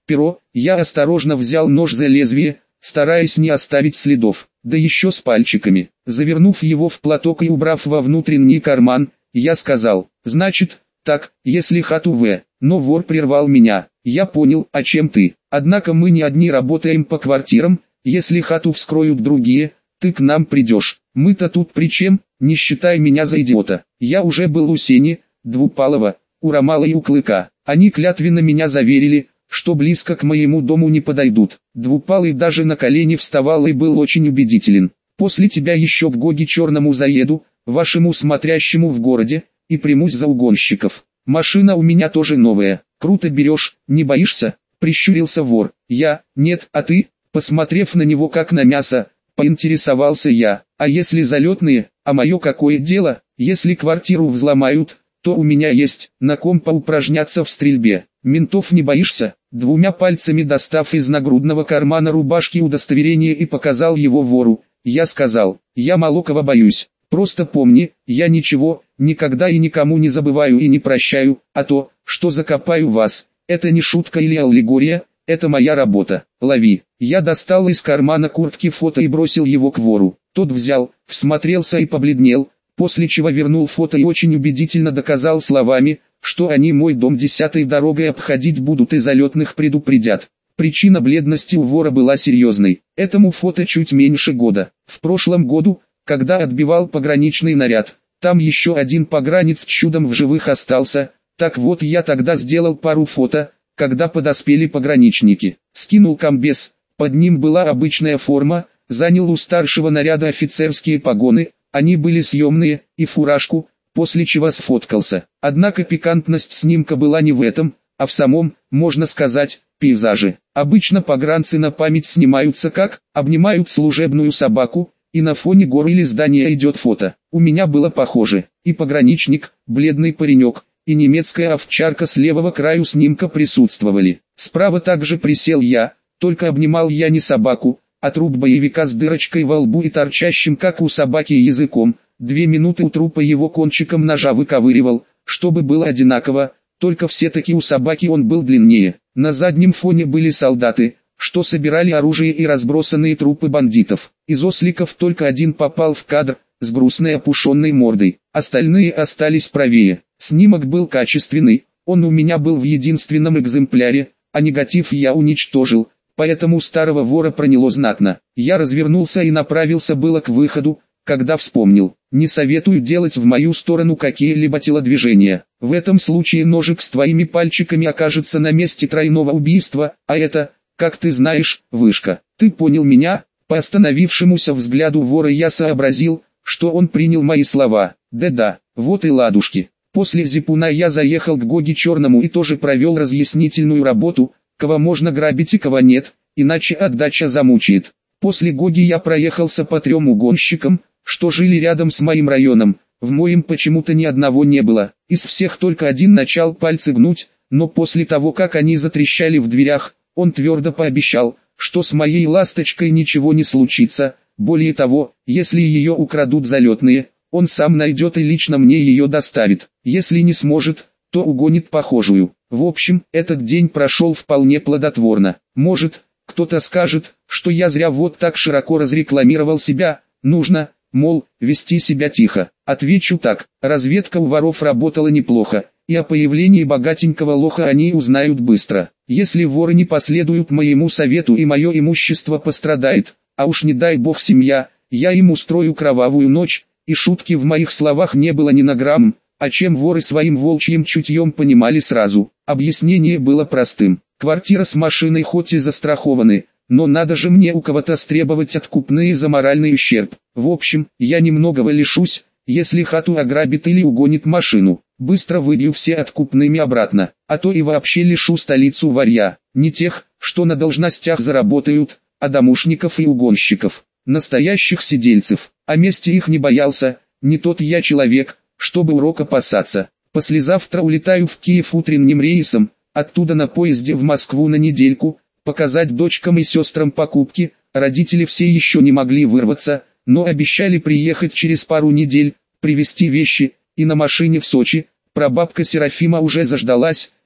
перо, я осторожно взял нож за лезвие, стараясь не оставить следов, да еще с пальчиками. Завернув его в платок и убрав во внутренний карман, я сказал: «Значит, так, если хату В». Но вор прервал меня: «Я понял, о чем ты. Однако мы не одни работаем по квартирам, если хату вскроют другие, ты к нам придешь. Мы-то тут при чем, не считай меня за идиота. Я уже был у Сени, Двупалова, у Ромала и у Клыка. Они клятвенно меня заверили, что близко к моему дому не подойдут. Двупалый даже на колени вставал и был очень убедителен. После тебя еще к Гоге Черному заеду, вашему смотрящему в городе, и примусь за угонщиков. Машина у меня тоже новая. Круто берешь, не боишься?» Прищурился вор. Я: «Нет, а ты?» Посмотрев на него как на мясо, поинтересовался я: «А если залетные, а мое какое дело? Если квартиру взломают, то у меня есть на ком поупражняться в стрельбе. Ментов не боишься?» Двумя пальцами достав из нагрудного кармана рубашки удостоверение и показал его вору, я сказал: «Я мало кого боюсь. Просто помни, я ничего, никогда и никому не забываю и не прощаю, а то, что закопаю вас, это не шутка или аллегория, это моя работа. Лови». Я достал из кармана куртки фото и бросил его к вору. Тот взял, всмотрелся и побледнел, после чего вернул фото и очень убедительно доказал словами, что они мой дом десятой дорогой обходить будут и залетных предупредят. Причина бледности у вора была серьезной. Этому фото чуть меньше года. В прошлом году, когда отбивал пограничный наряд, там еще один погранец чудом в живых остался. Так вот, я тогда сделал пару фото, когда подоспели пограничники. Скинул комбез, под ним была обычная форма, занял у старшего наряда офицерские погоны, они были съемные, и фуражку, после чего сфоткался. Однако пикантность снимка была не в этом, а в самом, можно сказать, пейзаже. Обычно погранцы на память снимаются как: обнимают служебную собаку, и на фоне гор или здания идет фото. У меня было похоже. И пограничник, бледный паренек, и немецкая овчарка с левого краю снимка присутствовали. Справа также присел я, только обнимал я не собаку, а труп боевика с дырочкой во лбу и торчащим как у собаки языком. Две минуты у трупа его кончиком ножа выковыривал, чтобы было одинаково, только все-таки у собаки он был длиннее. На заднем фоне были солдаты, что собирали оружие, и разбросанные трупы бандитов. Из осликов только один попал в кадр, с грустной опушенной мордой, остальные остались правее. Снимок был качественный, он у меня был в единственном экземпляре, а негатив я уничтожил, поэтому старого вора проняло знатно. Я развернулся и направился было к выходу, когда вспомнил: не советую делать в мою сторону какие-либо телодвижения. В этом случае ножик с твоими пальчиками окажется на месте тройного убийства, а это, как ты знаешь, вышка. Ты понял меня? По остановившемуся взгляду вора я сообразил, что он принял мои слова. Да-да, вот и ладушки. После зипуна я заехал к Гоге Черному и тоже провел разъяснительную работу, кого можно грабить и кого нет, иначе отдача замучает. После Гоги я проехался по трем угонщикам, что жили рядом с моим районом. В моем почему-то ни одного не было. Из всех только один начал пальцы гнуть, но после того, как они затрещали в дверях, он твердо пообещал, что с моей ласточкой ничего не случится. Более того, если ее украдут залетные, он сам найдет и лично мне ее доставит. Если не сможет, то угонит похожую. В общем, этот день прошел вполне плодотворно. Может, кто-то скажет, что я зря вот так широко разрекламировал себя. Нужно, мол, вести себя тихо. Отвечу так: разведка у воров работала неплохо, и о появлении богатенького лоха они узнают быстро. Если воры не последуют моему совету и мое имущество пострадает, а уж не дай бог семья, я им устрою кровавую ночь. И шутки в моих словах не было ни на грамм, о чем воры своим волчьим чутьем понимали сразу. Объяснение было простым: квартира с машиной хоть и застрахованы, но надо же мне у кого-то стребовать откупные за моральный ущерб. В общем, я немногого лишусь, если хату ограбит или угонит машину. Быстро выбью все откупными обратно, а то и вообще лишу столицу варья. Не тех, что на должностях заработают, а домушников и угонщиков, настоящих сидельцев. О мести их не боялся, не тот я человек, чтобы урок опасаться. Послезавтра улетаю в Киев утренним рейсом, оттуда на поезде в Москву на недельку, показать дочкам и сестрам покупки. Родители все еще не могли вырваться, но обещали приехать через пару недель, привезти вещи, и на машине в Сочи. Прабабка Серафима уже заждалась,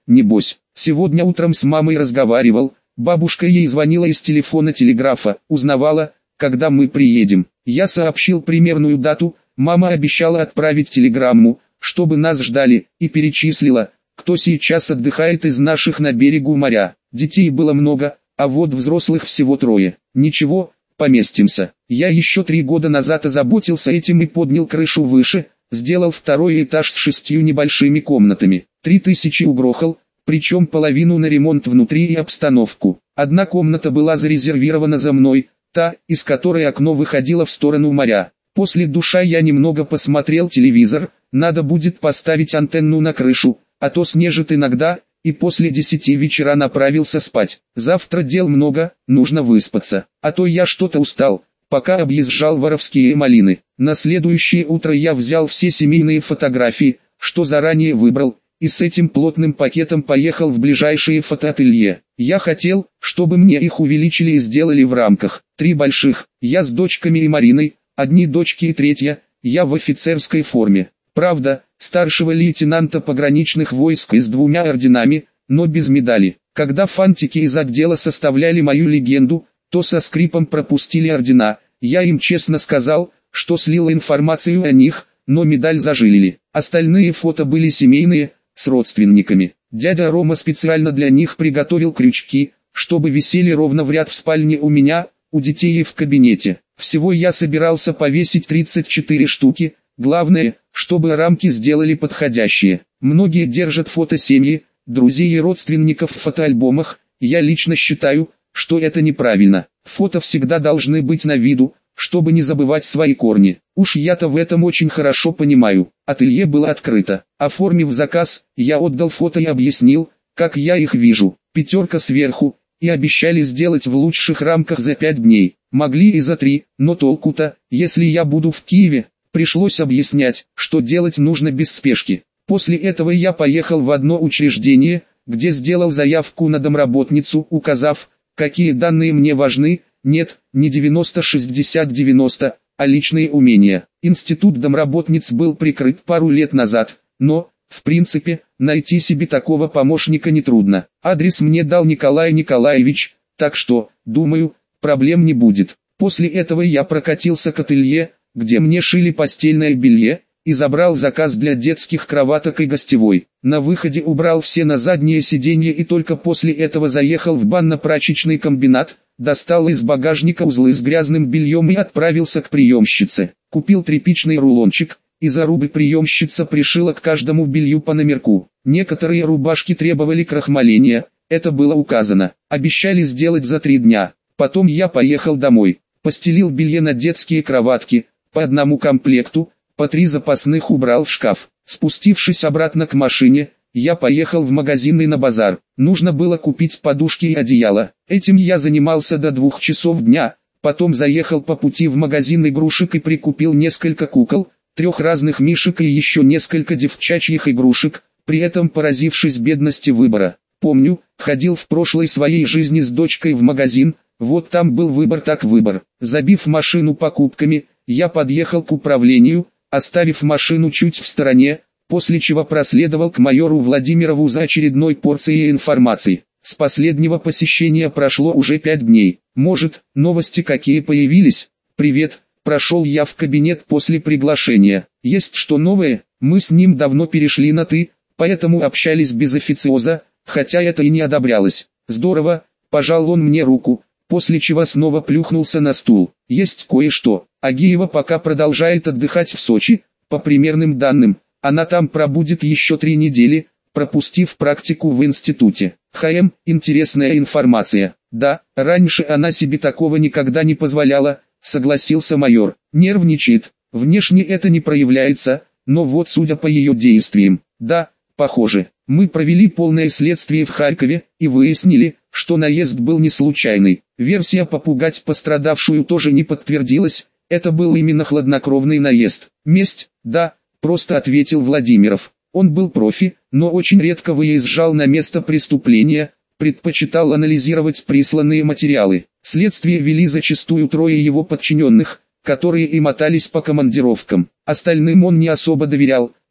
небось. Сегодня утром с мамой разговаривал, бабушка ей звонила из телефона телеграфа, узнавала, когда мы приедем. Я сообщил примерную дату, мама обещала отправить телеграмму, чтобы нас ждали, и перечислила, кто сейчас отдыхает из наших на берегу моря. Детей было много, а вот взрослых всего трое. Ничего, поместимся. Я еще три года назад озаботился этим и поднял крышу выше, сделал второй этаж с шестью небольшими комнатами. Три тысячи угрохал, причем половину на ремонт внутри и обстановку. Одна комната была зарезервирована за мной, та, из которой окно выходило в сторону моря. После душа я немного посмотрел телевизор, надо будет поставить антенну на крышу, а то снежит иногда, и после десяти вечера направился спать. Завтра дел много, нужно выспаться, а то я что-то устал, пока объезжал Воровские малины. На следующее утро я взял все семейные фотографии, что заранее выбрал, и с этим плотным пакетом поехал в ближайшее фотоателье. Я хотел, чтобы мне их увеличили и сделали в рамках. Три больших, я с дочками и Мариной, одни дочки и третья, я в офицерской форме. Правда, старшего лейтенанта пограничных войск и с двумя орденами, но без медали. Когда фантики из отдела составляли мою легенду, то со скрипом пропустили ордена. Я им честно сказал, что слил информацию о них, но медаль зажилили. Остальные фото были семейные, с родственниками. Дядя Рома специально для них приготовил крючки, чтобы висели ровно в ряд в спальне у меня, у детей и в кабинете. Всего я собирался повесить тридцать четыре штуки, главное, чтобы рамки сделали подходящие. Многие держат фото семьи, друзей и родственников в фотоальбомах, я лично считаю, что это неправильно. Фото всегда должны быть на виду, чтобы не забывать свои корни. Уж я-то в этом очень хорошо понимаю. Ателье было открыто. Оформив заказ, я отдал фото и объяснил, как я их вижу. Пятерка сверху, и обещали сделать в лучших рамках за пять дней. Могли и за три, но толку-то, если я буду в Киеве. Пришлось объяснять, что делать нужно без спешки. После этого я поехал в одно учреждение, где сделал заявку на домработницу, указав, какие данные мне важны. Нет, не девяносто шестьдесят девяносто, а личные умения. Институт домработниц был прикрыт пару лет назад, но, в принципе, найти себе такого помощника нетрудно. Адрес мне дал Николай Николаевич, так что, думаю, проблем не будет. После этого я прокатился к ателье, где мне шили постельное белье, и забрал заказ для детских кроваток и гостевой. На выходе убрал все на заднее сиденье и только после этого заехал в банно-прачечный комбинат, достал из багажника узлы с грязным бельем и отправился к приемщице. Купил тряпичный рулончик, и за рубль приемщица пришила к каждому белью по номерку. Некоторые рубашки требовали крахмаления, это было указано. Обещали сделать за три дня. Потом я поехал домой, постелил белье на детские кроватки, по одному комплекту, по три запасных убрал в шкаф. Спустившись обратно к машине, я поехал в магазин и на базар. Нужно было купить подушки и одеяло. Этим я занимался до двух часов дня. Потом заехал по пути в магазин игрушек и прикупил несколько кукол, трех разных мишек и еще несколько девчачьих игрушек, при этом поразившись бедности выбора. Помню, ходил в прошлой своей жизни с дочкой в магазин, вот там был выбор так выбор. Забив машину покупками, я подъехал к управлению, оставив машину чуть в стороне, после чего проследовал к майору Владимирову за очередной порцией информации. С последнего посещения прошло уже пять дней. Может, новости какие появились? Привет, прошел я в кабинет после приглашения. Есть что новое? Мы с ним давно перешли на «ты», поэтому общались без официоза, хотя это и не одобрялось. Здорово, пожал он мне руку, после чего снова плюхнулся на стул. Есть кое-что. Агиева пока продолжает отдыхать в Сочи, по примерным данным. Она там пробудет еще три недели, пропустив практику в институте. ХМ, интересная информация. Да, раньше она себе такого никогда не позволяла, согласился майор. Нервничает, внешне это не проявляется, но вот судя по ее действиям, да, похоже. Мы провели полное следствие в Харькове и выяснили, что наезд был не случайный. Версия попугать пострадавшую тоже не подтвердилась, это был именно хладнокровный наезд. Месть, да, просто ответил Владимиров. Он был профи, но очень редко выезжал на место преступления, предпочитал анализировать присланные материалы. Следствие вели зачастую трое его подчиненных, которые и мотались по командировкам. Остальным он не особо доверял,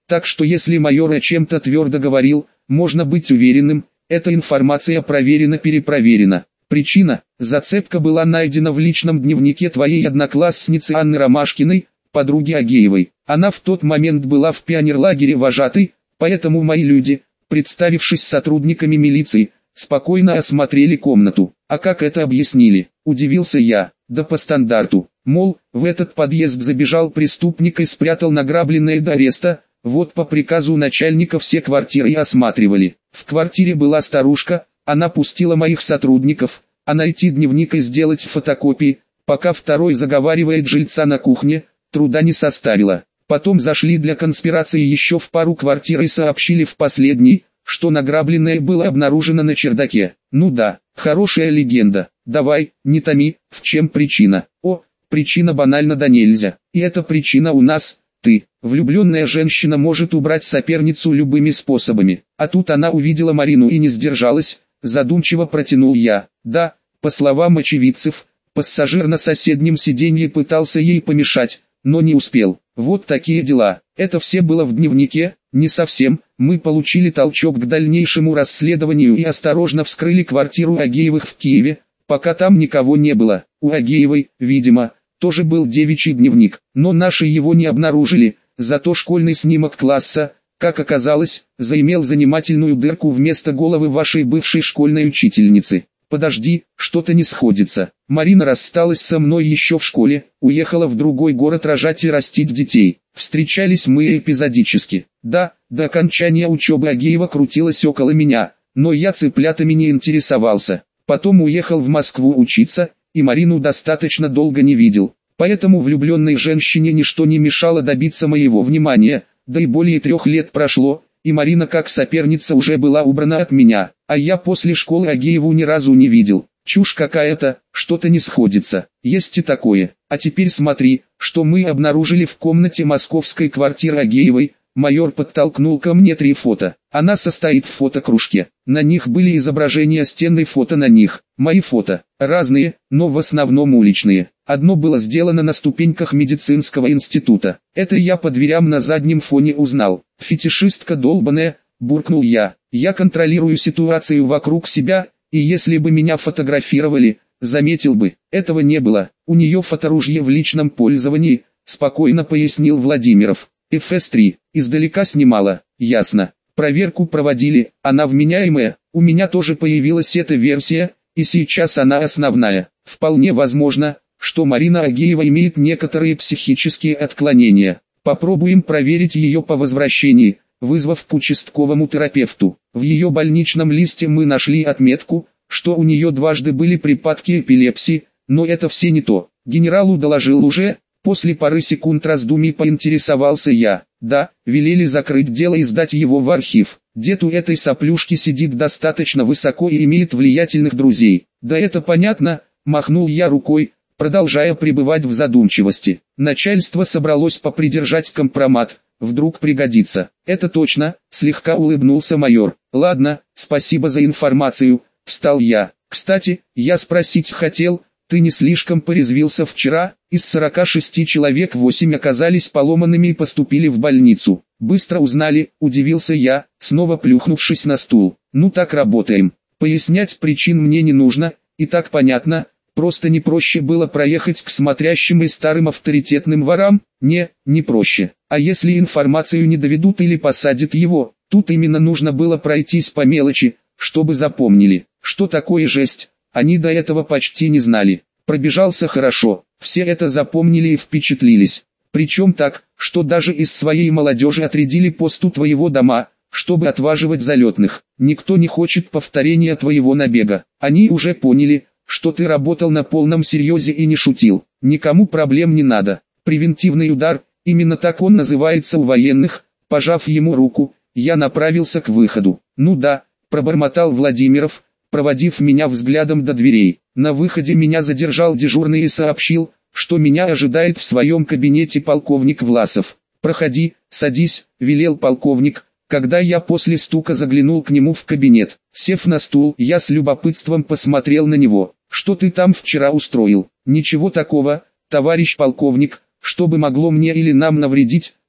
Так что если майор о чем-то твердо говорил, можно быть уверенным, эта информация проверена-перепроверена. Причина: зацепка была найдена в личном дневнике твоей одноклассницы Анны Ромашкиной, подруги Агеевой. Она в тот момент была в пионерлагере вожатой, поэтому мои люди, представившись сотрудниками милиции, спокойно осмотрели комнату. А как это объяснили? Удивился я. Да по стандарту. Мол, в этот подъезд забежал преступник и спрятал награбленное до ареста. Вот по приказу начальника все квартиры и осматривали. В квартире была старушка, она пустила моих сотрудников, а найти дневник и сделать фотокопии, пока второй заговаривает жильца на кухне, труда не составило. Потом зашли для конспирации еще в пару квартир и сообщили в последней, что награбленное было обнаружено на чердаке. Ну да, хорошая легенда. Давай, не томи, в чем причина? О, причина банальна да нельзя. И эта причина у нас: ты. Влюбленная женщина может убрать соперницу любыми способами. А тут она увидела Марину и не сдержалась, задумчиво протянул я. Да, по словам очевидцев, пассажир на соседнем сиденье пытался ей помешать, но не успел. Вот такие дела. Это все было в дневнике? Не совсем. Мы получили толчок к дальнейшему расследованию и осторожно вскрыли квартиру Агеевых в Киеве, пока там никого не было. У Агеевой, видимо, тоже был девичий дневник, но наши его не обнаружили, зато школьный снимок класса, как оказалось, заимел занимательную дырку вместо головы вашей бывшей школьной учительницы. Подожди, что-то не сходится. Марина рассталась со мной еще в школе, уехала в другой город рожать и растить детей. Встречались мы эпизодически. Да, до окончания учебы Агеева крутилась около меня, но я цыплятами не интересовался. Потом уехал в Москву учиться, и Марину достаточно долго не видел. Поэтому влюбленной женщине ничто не мешало добиться моего внимания, да и более трех лет прошло, и Марина как соперница уже была убрана от меня, а я после школы Агееву ни разу не видел. Чушь какая-то, что-то не сходится, есть и такое. А теперь смотри, что мы обнаружили в комнате московской квартиры Агеевой. Майор подтолкнул ко мне три фото. Она состоит в фотокружке. На них были изображения стен и фото на них. Мои фото. Разные, но в основном уличные. Одно было сделано на ступеньках медицинского института. Это я по дверям на заднем фоне узнал. Фетишистка долбаная, буркнул я. Я контролирую ситуацию вокруг себя, и если бы меня фотографировали, заметил бы. Этого не было. У нее фоторужье в личном пользовании, спокойно пояснил Владимиров. эф эс три, издалека снимала, ясно. Проверку проводили, она вменяемая, у меня тоже появилась эта версия, и сейчас она основная. Вполне возможно, что Марина Агеева имеет некоторые психические отклонения. Попробуем проверить ее по возвращении, вызвав к участковому терапевту. В ее больничном листе мы нашли отметку, что у нее дважды были припадки эпилепсии, но это все не то. Генералу доложил уже. После пары секунд раздумий поинтересовался я. Да, велели закрыть дело и сдать его в архив. Дед у этой соплюшки сидит достаточно высоко и имеет влиятельных друзей. Да это понятно, махнул я рукой, продолжая пребывать в задумчивости. Начальство собралось попридержать компромат, вдруг пригодится. Это точно, слегка улыбнулся майор. Ладно, спасибо за информацию, встал я. Кстати, я спросить хотел, ты не слишком порезвился вчера? Из сорока шести человек восемь оказались поломанными и поступили в больницу. Быстро узнали, удивился я, снова плюхнувшись на стул. Ну так работаем. Пояснять причин мне не нужно, и так понятно, просто не проще было проехать к смотрящим и старым авторитетным ворам? Не, не проще. А если информацию не доведут или посадят его, тут именно нужно было пройтись по мелочи, чтобы запомнили, что такое жесть. Они до этого почти не знали. Пробежался хорошо, все это запомнили и впечатлились. Причем так, что даже из своей молодежи отрядили пост у твоего дома, чтобы отваживать залетных. Никто не хочет повторения твоего набега. Они уже поняли, что ты работал на полном серьезе и не шутил. Никому проблем не надо. Превентивный удар, именно так он называется у военных. Пожав ему руку, я направился к выходу. Ну да, пробормотал Владимиров, проводив меня взглядом до дверей. На выходе меня задержал дежурный и сообщил, что меня ожидает в своем кабинете полковник Власов. «Проходи, садись», — велел полковник, когда я после стука заглянул к нему в кабинет. Сев на стул, я с любопытством посмотрел на него. «Что ты там вчера устроил?» «Ничего такого, товарищ полковник, что бы могло мне или нам навредить»,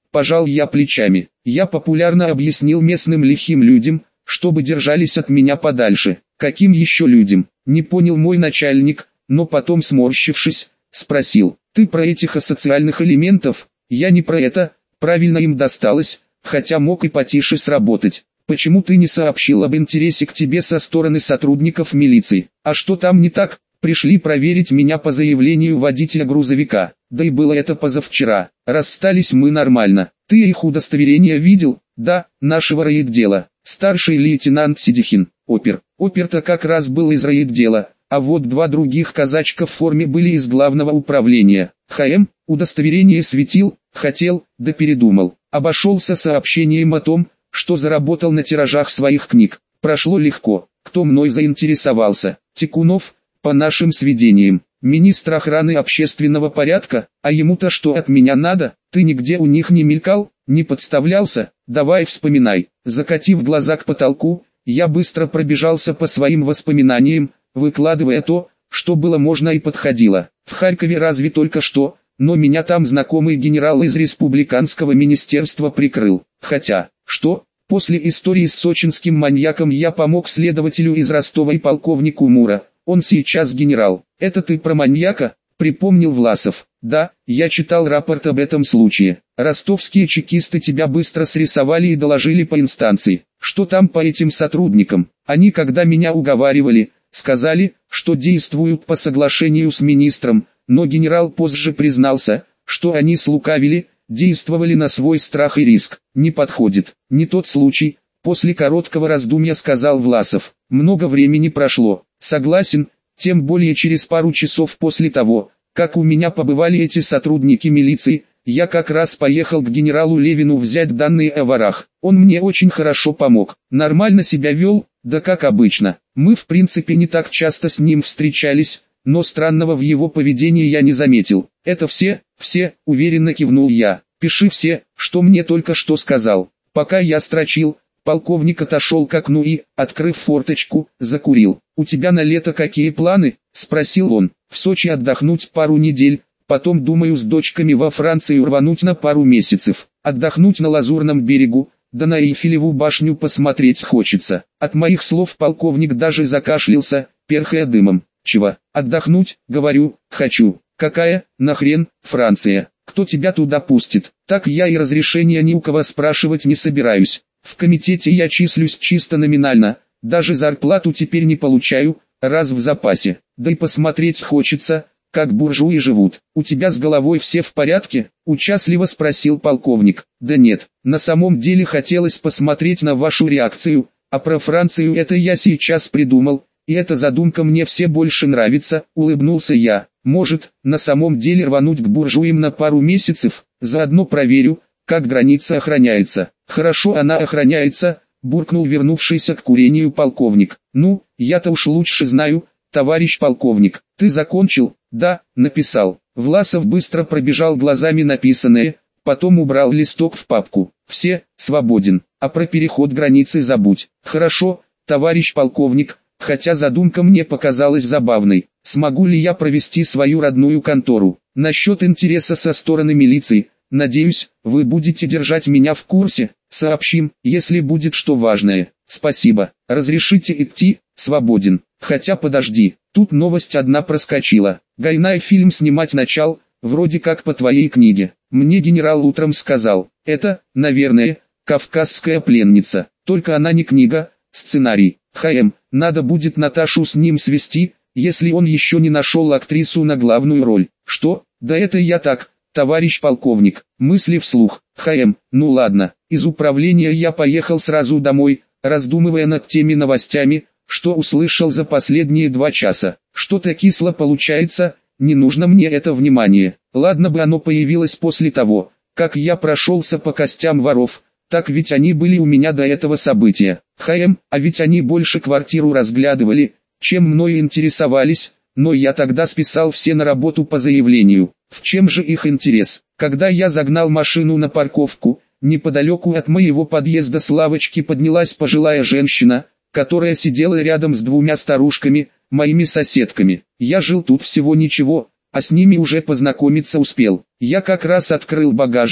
пожал я плечами. Я популярно объяснил местным лихим людям, чтобы держались от меня подальше. Каким еще людям? Не понял мой начальник, но потом, сморщившись, спросил: ты про этих асоциальных элементов? Я не про это, правильно им досталось, хотя мог и потише сработать. Почему ты не сообщил об интересе к тебе со стороны сотрудников милиции? А что там не так? Пришли проверить меня по заявлению водителя грузовика. Да и было это позавчера. Расстались мы нормально. Ты их удостоверение видел? Да, нашего райотдела. Старший лейтенант Сидихин. Опер. Опер-то как раз был из райотдела, а вот два других казачка в форме были из главного управления. ХМ, удостоверение светил, хотел, да передумал. Обошелся сообщением о том, что заработал на тиражах своих книг. Прошло легко. Кто мной заинтересовался? Тикунов, по нашим сведениям, министр охраны общественного порядка, а ему-то что от меня надо? Ты нигде у них не мелькал, не подставлялся? Давай вспоминай. Закатив глаза к потолку, я быстро пробежался по своим воспоминаниям, выкладывая то, что было можно и подходило. В Харькове разве только что, но меня там знакомый генерал из республиканского министерства прикрыл. Хотя, что? После истории с сочинским маньяком я помог следователю из Ростова и полковнику Мура. Он сейчас генерал. Это ты про маньяка? Припомнил Власов. Да, я читал рапорт об этом случае. Ростовские чекисты тебя быстро срисовали и доложили по инстанции. Что там по этим сотрудникам? Они, когда меня уговаривали, сказали, что действуют по соглашению с министром, но генерал позже признался, что они слукавили, действовали на свой страх и риск. Не подходит. Не тот случай. После короткого раздумья сказал Власов. Много времени прошло. Согласен, тем более через пару часов после того, как у меня побывали эти сотрудники милиции, я как раз поехал к генералу Левину взять данные о ворах. Он мне очень хорошо помог. Нормально себя вел, да как обычно. Мы в принципе не так часто с ним встречались, но странного в его поведении я не заметил. Это все, все, уверенно кивнул я. Пиши все, что мне только что сказал. Пока я строчил, полковник отошел к окну и, открыв форточку, закурил. «У тебя на лето какие планы?» – спросил он. «В Сочи отдохнуть пару недель, потом думаю с дочками во Францию рвануть на пару месяцев. Отдохнуть на Лазурном берегу, да на Эйфелеву башню посмотреть хочется». От моих слов полковник даже закашлялся, перхая дымом. «Чего? Отдохнуть?» – говорю, «хочу». «Какая, нахрен, Франция? Кто тебя туда пустит?» «Так я и разрешения ни у кого спрашивать не собираюсь. В комитете я числюсь чисто номинально, даже зарплату теперь не получаю, раз в запасе. Да и посмотреть хочется, как буржуи живут. У тебя с головой все в порядке?» – участливо спросил полковник. «Да нет, на самом деле хотелось посмотреть на вашу реакцию, а про Францию это я сейчас придумал, и эта задумка мне все больше нравится», – улыбнулся я. «Может, на самом деле рвануть к буржуям на пару месяцев, заодно проверю, как граница охраняется». «Хорошо она охраняется», – буркнул вернувшийся к курению полковник. «Ну, я-то уж лучше знаю, товарищ полковник. Ты закончил?» «Да, написал». Власов быстро пробежал глазами написанное, потом убрал листок в папку. «Все, свободен, а про переход границы забудь». «Хорошо, товарищ полковник, хотя задумка мне показалась забавной. Смогу ли я провести свою родную контору? Насчет интереса со стороны милиции, надеюсь, вы будете держать меня в курсе. Сообщим, если будет что важное. Спасибо. Разрешите идти?» «Свободен. Хотя подожди, тут новость одна проскочила. Гайдай фильм снимать начал, вроде как по твоей книге. Мне генерал утром сказал. Это, наверное, «Кавказская пленница». Только она не книга, сценарий. ХМ, надо будет Наташу с ним свести, если он еще не нашел актрису на главную роль». «Что? Да это я так, товарищ полковник». Мысли вслух. ХМ, ну ладно. Из управления я поехал сразу домой, раздумывая над теми новостями, что услышал за последние два часа. Что-то кисло получается, не нужно мне это внимание. Ладно бы оно появилось после того, как я прошелся по костям воров, так ведь они были у меня до этого события. ХМ, а ведь они больше квартиру разглядывали, чем мною интересовались, но я тогда списал все на работу по заявлению. В чем же их интерес? Когда я загнал машину на парковку, неподалеку от моего подъезда с лавочки поднялась пожилая женщина, которая сидела рядом с двумя старушками, моими соседками. Я жил тут всего ничего, а с ними уже познакомиться успел. Я как раз открыл багажник,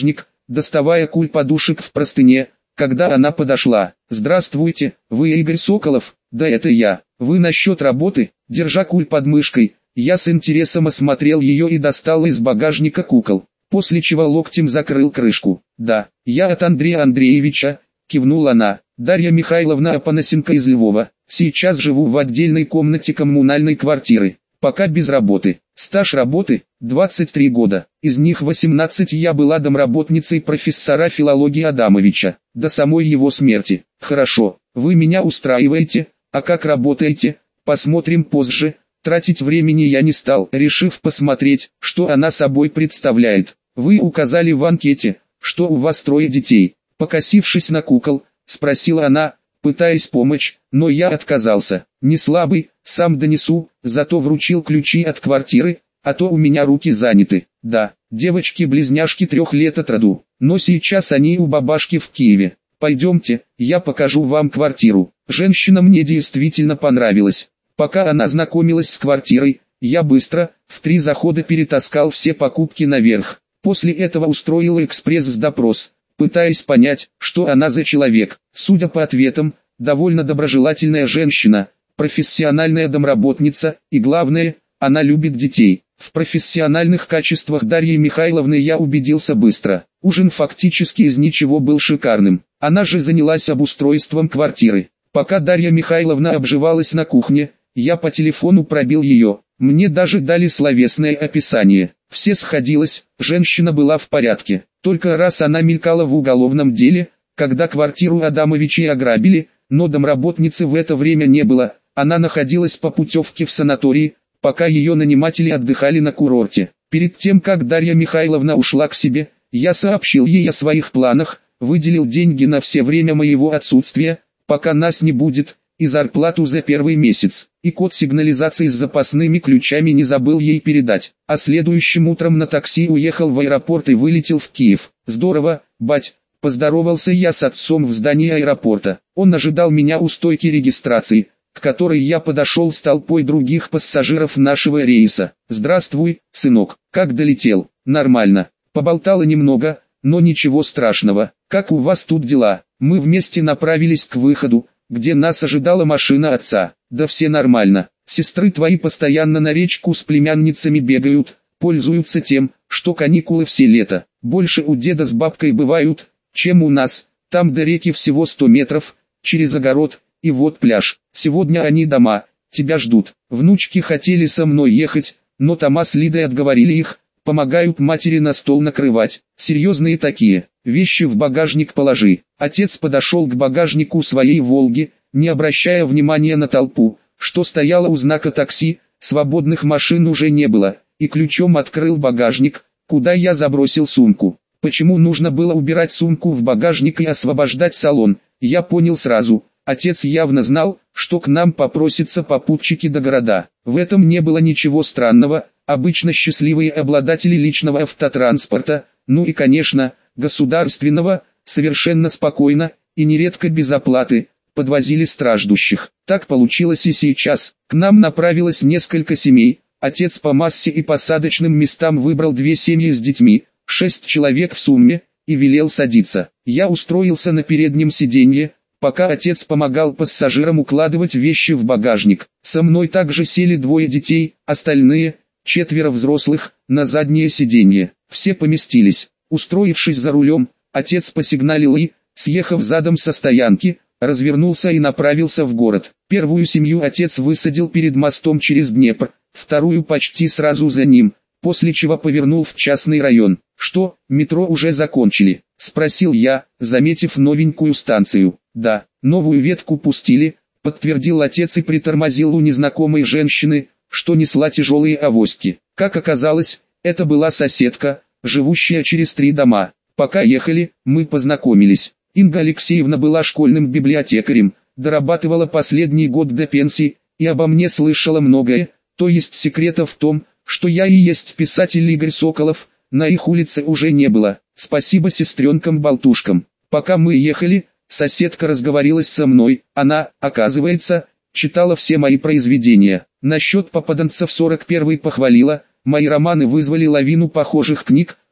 доставая куль подушек в простыне, когда она подошла. «Здравствуйте, вы Игорь Соколов?» «Да, это я. Вы насчет работы?» Держа куль под мышкой, я с интересом осмотрел ее и достал из багажника кукол, после чего локтем закрыл крышку. «Да, я от Андрея Андреевича», — кивнула она. «Дарья Михайловна Апанасенко из Львова. Сейчас живу в отдельной комнате коммунальной квартиры. Пока без работы. Стаж работы – двадцать три года. Из них восемнадцать я была домработницей профессора филологии Адамовича, до самой его смерти. Хорошо, вы меня устраиваете, а как работаете, посмотрим позже». Тратить времени я не стал, решив посмотреть, что она собой представляет. «Вы указали в анкете, что у вас трое детей». Покосившись на кукол, спросила она, пытаясь помочь, но я отказался. «Не слабый, сам донесу», зато вручил ключи от квартиры, а то у меня руки заняты. «Да, девочки-близняшки трех лет от роду, но сейчас они у бабашки в Киеве. Пойдемте, я покажу вам квартиру». Женщина мне действительно понравилась. Пока она знакомилась с квартирой, я быстро, в три захода перетаскал все покупки наверх. После этого устроил экспресс-допрос, пытаясь понять, что она за человек. Судя по ответам, довольно доброжелательная женщина, профессиональная домработница, и главное, она любит детей. В профессиональных качествах Дарьи Михайловны я убедился быстро. Ужин фактически из ничего был шикарным. Она же занялась обустройством квартиры. Пока Дарья Михайловна обживалась на кухне, я по телефону пробил ее. Мне даже дали словесное описание. Все сходилось, женщина была в порядке. Только раз она мелькала в уголовном деле, когда квартиру Адамовичей ограбили, но домработницы в это время не было. Она находилась по путевке в санатории, пока ее наниматели отдыхали на курорте. Перед тем, как Дарья Михайловна ушла к себе, я сообщил ей о своих планах, выделил деньги на все время моего отсутствия, пока нас не будет, и зарплату за первый месяц, и код сигнализации с запасными ключами не забыл ей передать. А следующим утром на такси уехал в аэропорт и вылетел в Киев. «Здорово, бать», — поздоровался я с отцом в здании аэропорта. Он ожидал меня у стойки регистрации, к которой я подошел с толпой других пассажиров нашего рейса. «Здравствуй, сынок, как долетел?» «Нормально, поболтала немного, но ничего страшного. Как у вас тут дела?» Мы вместе направились к выходу, где нас ожидала машина отца. «Да все нормально. Сестры твои постоянно на речку с племянницами бегают, пользуются тем, что каникулы все лето. Больше у деда с бабкой бывают, чем у нас. Там до реки всего сто метров, через огород, и вот пляж. Сегодня они дома, тебя ждут. Внучки хотели со мной ехать, но Тома с Лидой отговорили их, помогают матери на стол накрывать. Серьезные такие, вещи в багажник положи». Отец подошел к багажнику своей «Волги», не обращая внимания на толпу, что стояла у знака такси. Свободных машин уже не было, и ключом открыл багажник, куда я забросил сумку. Почему нужно было убирать сумку в багажник и освобождать салон, я понял сразу. Отец явно знал, что к нам попросятся попутчики до города. В этом не было ничего странного, обычно счастливые обладатели личного автотранспорта, ну и, конечно, государственного, совершенно спокойно, и нередко без оплаты, подвозили страждущих. Так получилось и сейчас. К нам направилось несколько семей. Отец по массе и посадочным местам выбрал две семьи с детьми, шесть человек в сумме, и велел садиться. Я устроился на переднем сиденье, пока отец помогал пассажирам укладывать вещи в багажник. Со мной также сели двое детей, остальные, четверо взрослых, на заднее сиденье. Все поместились. Устроившись за рулем, отец посигналил и, съехав задом со стоянки, развернулся и направился в город. Первую семью отец высадил перед мостом через Днепр, вторую почти сразу за ним, после чего повернул в частный район. «Что, метро уже закончили?» – спросил я, заметив новенькую станцию. «Да, новую ветку пустили», – подтвердил отец и притормозил у незнакомой женщины, что несла тяжелые авоськи. Как оказалось, это была соседка, живущая через три дома. Пока ехали, мы познакомились. Инга Алексеевна была школьным библиотекарем, дорабатывала последний год до пенсии, и обо мне слышала многое, то есть секрета в том, что я и есть писатель Игорь Соколов. На их улице уже не было. Спасибо сестренкам-болтушкам. Пока мы ехали, соседка разговорилась со мной. Она, оказывается, читала все мои произведения. Насчет попаданцев сорок первый похвалила. Мои романы вызвали лавину похожих книг,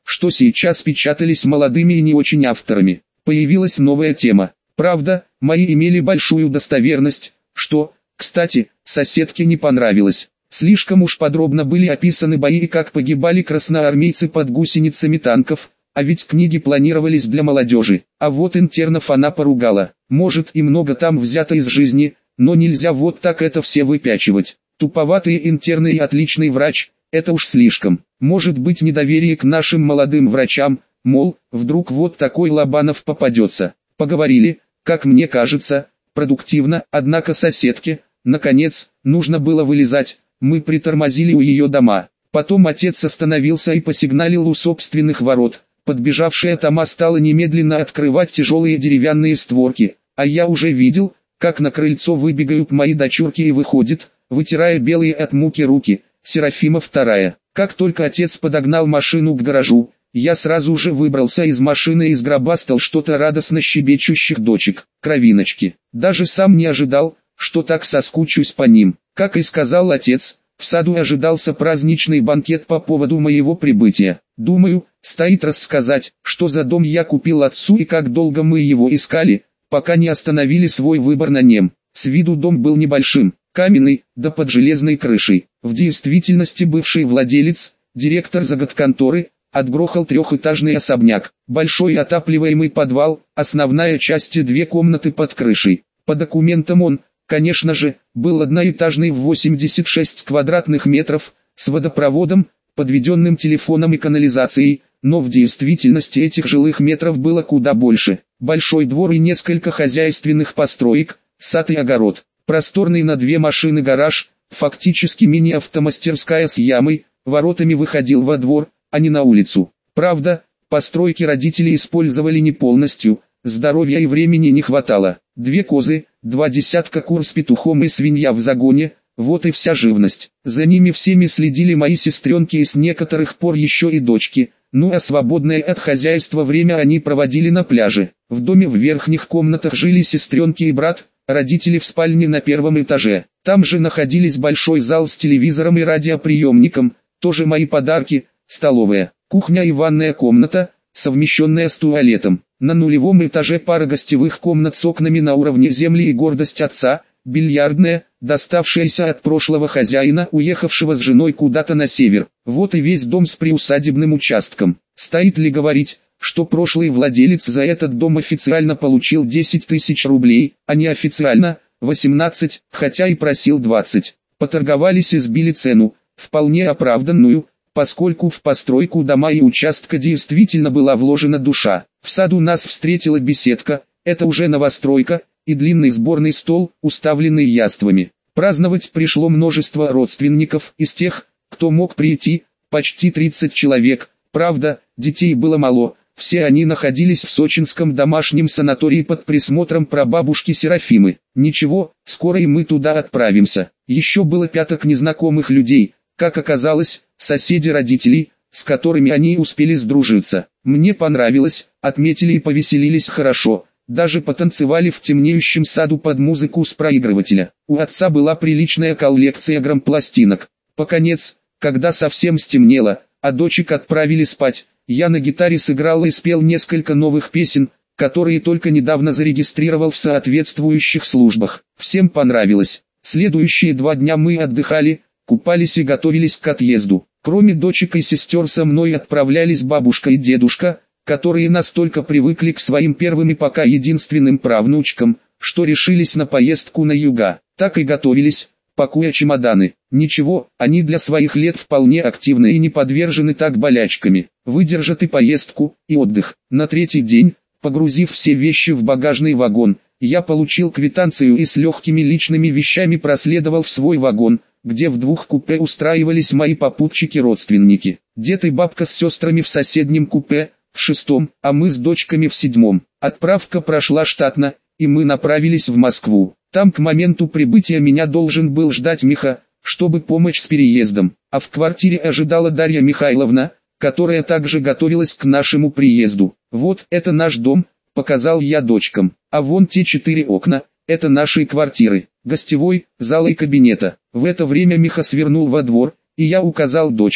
что сейчас печатались молодыми и не очень авторами. Появилась новая тема. Правда, мои имели большую достоверность, что, кстати, соседке не понравилось. Слишком уж подробно были описаны бои и как погибали красноармейцы под гусеницами танков, а ведь книги планировались для молодежи. А вот интернов она поругала. Может и много там взято из жизни, но нельзя вот так это все выпячивать. Туповатые интерны и отличный врач – это уж слишком. Может быть недоверие к нашим молодым врачам, мол, вдруг вот такой Лобанов попадется. Поговорили, как мне кажется, продуктивно, однако соседке, наконец, нужно было вылезать, мы притормозили у ее дома. Потом отец остановился и посигналил у собственных ворот. Подбежавшая Тома стала немедленно открывать тяжелые деревянные створки, а я уже видел, как на крыльцо выбегают мои дочурки и выходит, вытирая белые от муки руки, Серафима вторая. Как только отец подогнал машину к гаражу, я сразу же выбрался из машины и сгробастал что-то радостно щебечущих дочек, кровиночки. Даже сам не ожидал, что так соскучусь по ним. Как и сказал отец, в саду ожидался праздничный банкет по поводу моего прибытия. Думаю, стоит рассказать, что за дом я купил отцу и как долго мы его искали, пока не остановили свой выбор на нем. С виду дом был небольшим, каменный, да под железной крышей. В действительности бывший владелец, директор заготконторы, отгрохал трехэтажный особняк, большой отапливаемый подвал, основная часть и две комнаты под крышей. По документам он, конечно же, был одноэтажный в восемьдесят шесть квадратных метров, с водопроводом, подведенным телефоном и канализацией, но в действительности этих жилых метров было куда больше. Большой двор и несколько хозяйственных построек, сад и огород, просторный на две машины гараж, фактически мини-автомастерская с ямой, воротами выходил во двор, а не на улицу. Правда, постройки родители использовали не полностью, здоровья и времени не хватало. Две козы, два десятка кур с петухом и свинья в загоне, вот и вся живность. За ними всеми следили мои сестренки и с некоторых пор еще и дочки, ну а свободное от хозяйства время они проводили на пляже. В доме в верхних комнатах жили сестренки и брат, родители в спальне на первом этаже. Там же находились большой зал с телевизором и радиоприемником, тоже мои подарки, столовая, кухня и ванная комната, совмещенная с туалетом. На нулевом этаже пара гостевых комнат с окнами на уровне земли и гордость отца, бильярдная, доставшаяся от прошлого хозяина, уехавшего с женой куда-то на север. Вот и весь дом с приусадебным участком. Стоит ли говорить, что прошлый владелец за этот дом официально получил десять тысяч рублей, а не официально восемнадцать, хотя и просил двадцать. Поторговались и сбили цену, вполне оправданную, поскольку в постройку дома и участка действительно была вложена душа. В саду нас встретила беседка, это уже новостройка, и длинный сборный стол, уставленный яствами. Праздновать пришло множество родственников, из тех, кто мог прийти, почти тридцать человек, правда, детей было мало, все они находились в сочинском домашнем санатории под присмотром прабабушки Серафимы. Ничего, скоро и мы туда отправимся. Еще было пяток незнакомых людей, как оказалось, соседи родителей, с которыми они успели сдружиться. Мне понравилось, отметили и повеселились хорошо, даже потанцевали в темнеющем саду под музыку с проигрывателя. У отца была приличная коллекция грампластинок. По конец, когда совсем стемнело, а дочек отправили спать, я на гитаре сыграл и спел несколько новых песен, которые только недавно зарегистрировал в соответствующих службах. Всем понравилось. Следующие два дня мы отдыхали, купались и готовились к отъезду. Кроме дочек и сестер со мной отправлялись бабушка и дедушка, которые настолько привыкли к своим первым и пока единственным правнучкам, что решились на поездку на юга. Так и готовились, пакуя чемоданы. Ничего, они для своих лет вполне активны и не подвержены так болячками. Выдержат и поездку, и отдых. На третий день, погрузив все вещи в багажный вагон, я получил квитанцию и с легкими личными вещами проследовал в свой вагон, где в двух купе устраивались мои попутчики-родственники. Дед и бабка с сестрами в соседнем купе, в шестом, а мы с дочками в седьмом. Отправка прошла штатно, и мы направились в Москву. Там к моменту прибытия меня должен был ждать Миха, чтобы помочь с переездом, а в квартире ожидала Дарья Михайловна, которая также готовилась к нашему приезду. Вот это наш дом, показал я дочкам, а вон те четыре окна, это наши квартиры, гостевой, зал и кабинета. В это время Миха свернул во двор, и я указал дочкам,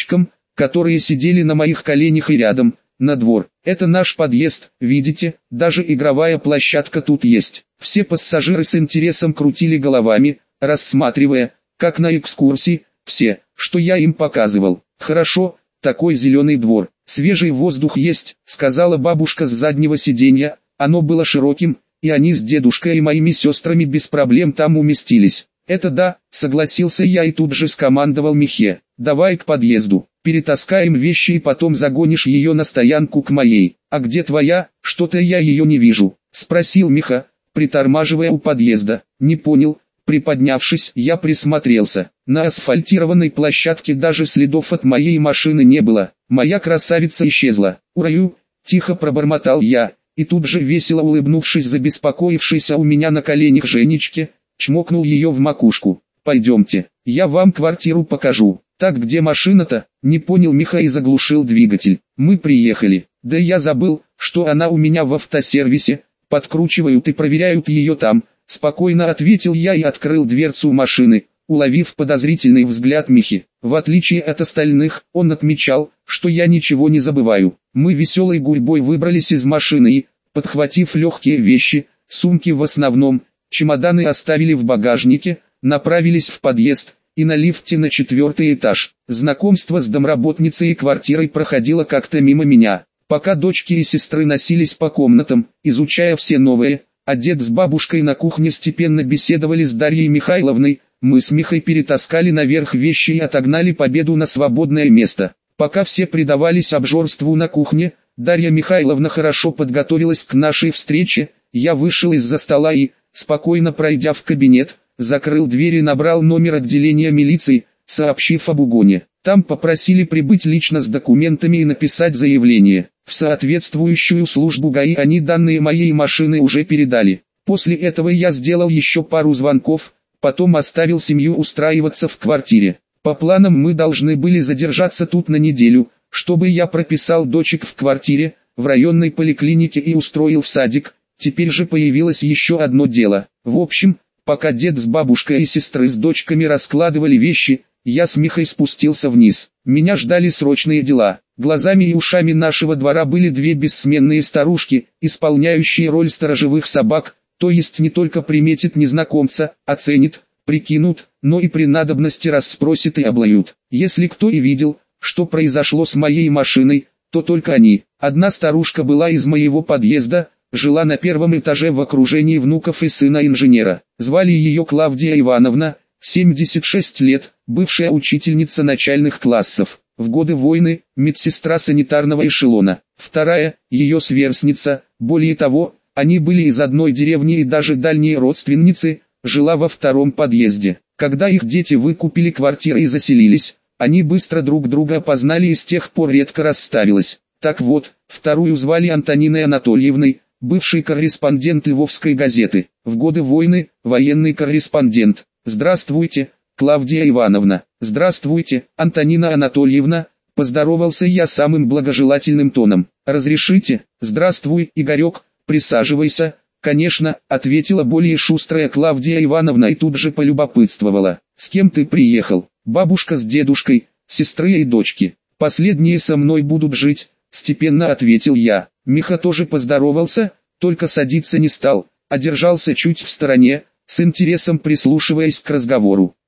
которые сидели на моих коленях и рядом, на двор. Это наш подъезд, видите, даже игровая площадка тут есть. Все пассажиры с интересом крутили головами, рассматривая, как на экскурсии, все, что я им показывал. Хорошо, такой зеленый двор, свежий воздух есть, сказала бабушка с заднего сиденья, оно было широким, и они с дедушкой и моими сестрами без проблем там уместились. Это да, согласился я и тут же скомандовал Михе, давай к подъезду, перетаскаем вещи и потом загонишь ее на стоянку к моей. А где твоя, что-то я ее не вижу, спросил Миха, притормаживая у подъезда. Не понял, приподнявшись, я присмотрелся. На асфальтированной площадке даже следов от моей машины не было, моя красавица исчезла. Ураю, тихо пробормотал я, и тут же весело улыбнувшись забеспокоившейся у меня на коленях Женечке, чмокнул ее в макушку. Пойдемте, я вам квартиру покажу. Так где машина-то? Не понял Миха и заглушил двигатель. Мы приехали. Да я забыл, что она у меня в автосервисе. Подкручивают и проверяют ее там. Спокойно ответил я и открыл дверцу машины, уловив подозрительный взгляд Михи. В отличие от остальных, он отмечал, что я ничего не забываю. Мы веселой гурьбой выбрались из машины и, подхватив легкие вещи, сумки в основном, чемоданы оставили в багажнике, направились в подъезд и на лифте на четвертый этаж. Знакомство с домработницей и квартирой проходило как-то мимо меня, пока дочки и сестры носились по комнатам, изучая все новые, а дед с бабушкой на кухне степенно беседовали с Дарьей Михайловной. Мы с Михой перетаскали наверх вещи и отогнали Победу на свободное место. Пока все предавались обжорству на кухне, Дарья Михайловна хорошо подготовилась к нашей встрече. Я вышел из-за стола и, спокойно пройдя в кабинет, закрыл дверь и набрал номер отделения милиции, сообщив об угоне. Там попросили прибыть лично с документами и написать заявление. В соответствующую службу ГАИ они данные моей машины уже передали. После этого я сделал еще пару звонков, потом оставил семью устраиваться в квартире. По планам мы должны были задержаться тут на неделю, чтобы я прописал дочек в квартире, в районной поликлинике и устроил в садик. Теперь же появилось еще одно дело. В общем, пока дед с бабушкой и сестры с дочками раскладывали вещи, я с Михой спустился вниз. Меня ждали срочные дела. Глазами и ушами нашего двора были две бессменные старушки, исполняющие роль сторожевых собак, то есть не только приметит незнакомца, оценит, прикинут, но и при надобности расспросит и облают. Если кто и видел, что произошло с моей машиной, то только они. Одна старушка была из моего подъезда, жила на первом этаже в окружении внуков и сына инженера. Звали ее Клавдия Ивановна, семьдесят шесть лет, бывшая учительница начальных классов. В годы войны, медсестра санитарного эшелона. Вторая, ее сверстница, более того, они были из одной деревни и даже дальние родственницы, жила во втором подъезде. Когда их дети выкупили квартиры и заселились, они быстро друг друга опознали и с тех пор редко расставилась. Так вот, вторую звали Антониной Анатольевной, бывший корреспондент Львовской газеты. В годы войны, военный корреспондент. Здравствуйте, Клавдия Ивановна. Здравствуйте, Антонина Анатольевна. Поздоровался я самым благожелательным тоном. Разрешите? Здравствуй, Игорек, присаживайся. Конечно, ответила более шустрая Клавдия Ивановна и тут же полюбопытствовала. С кем ты приехал? Бабушка с дедушкой, сестры и дочки. Последние со мной будут жить, степенно ответил я. Миха тоже поздоровался, только садиться не стал, а держался чуть в стороне, с интересом прислушиваясь к разговору.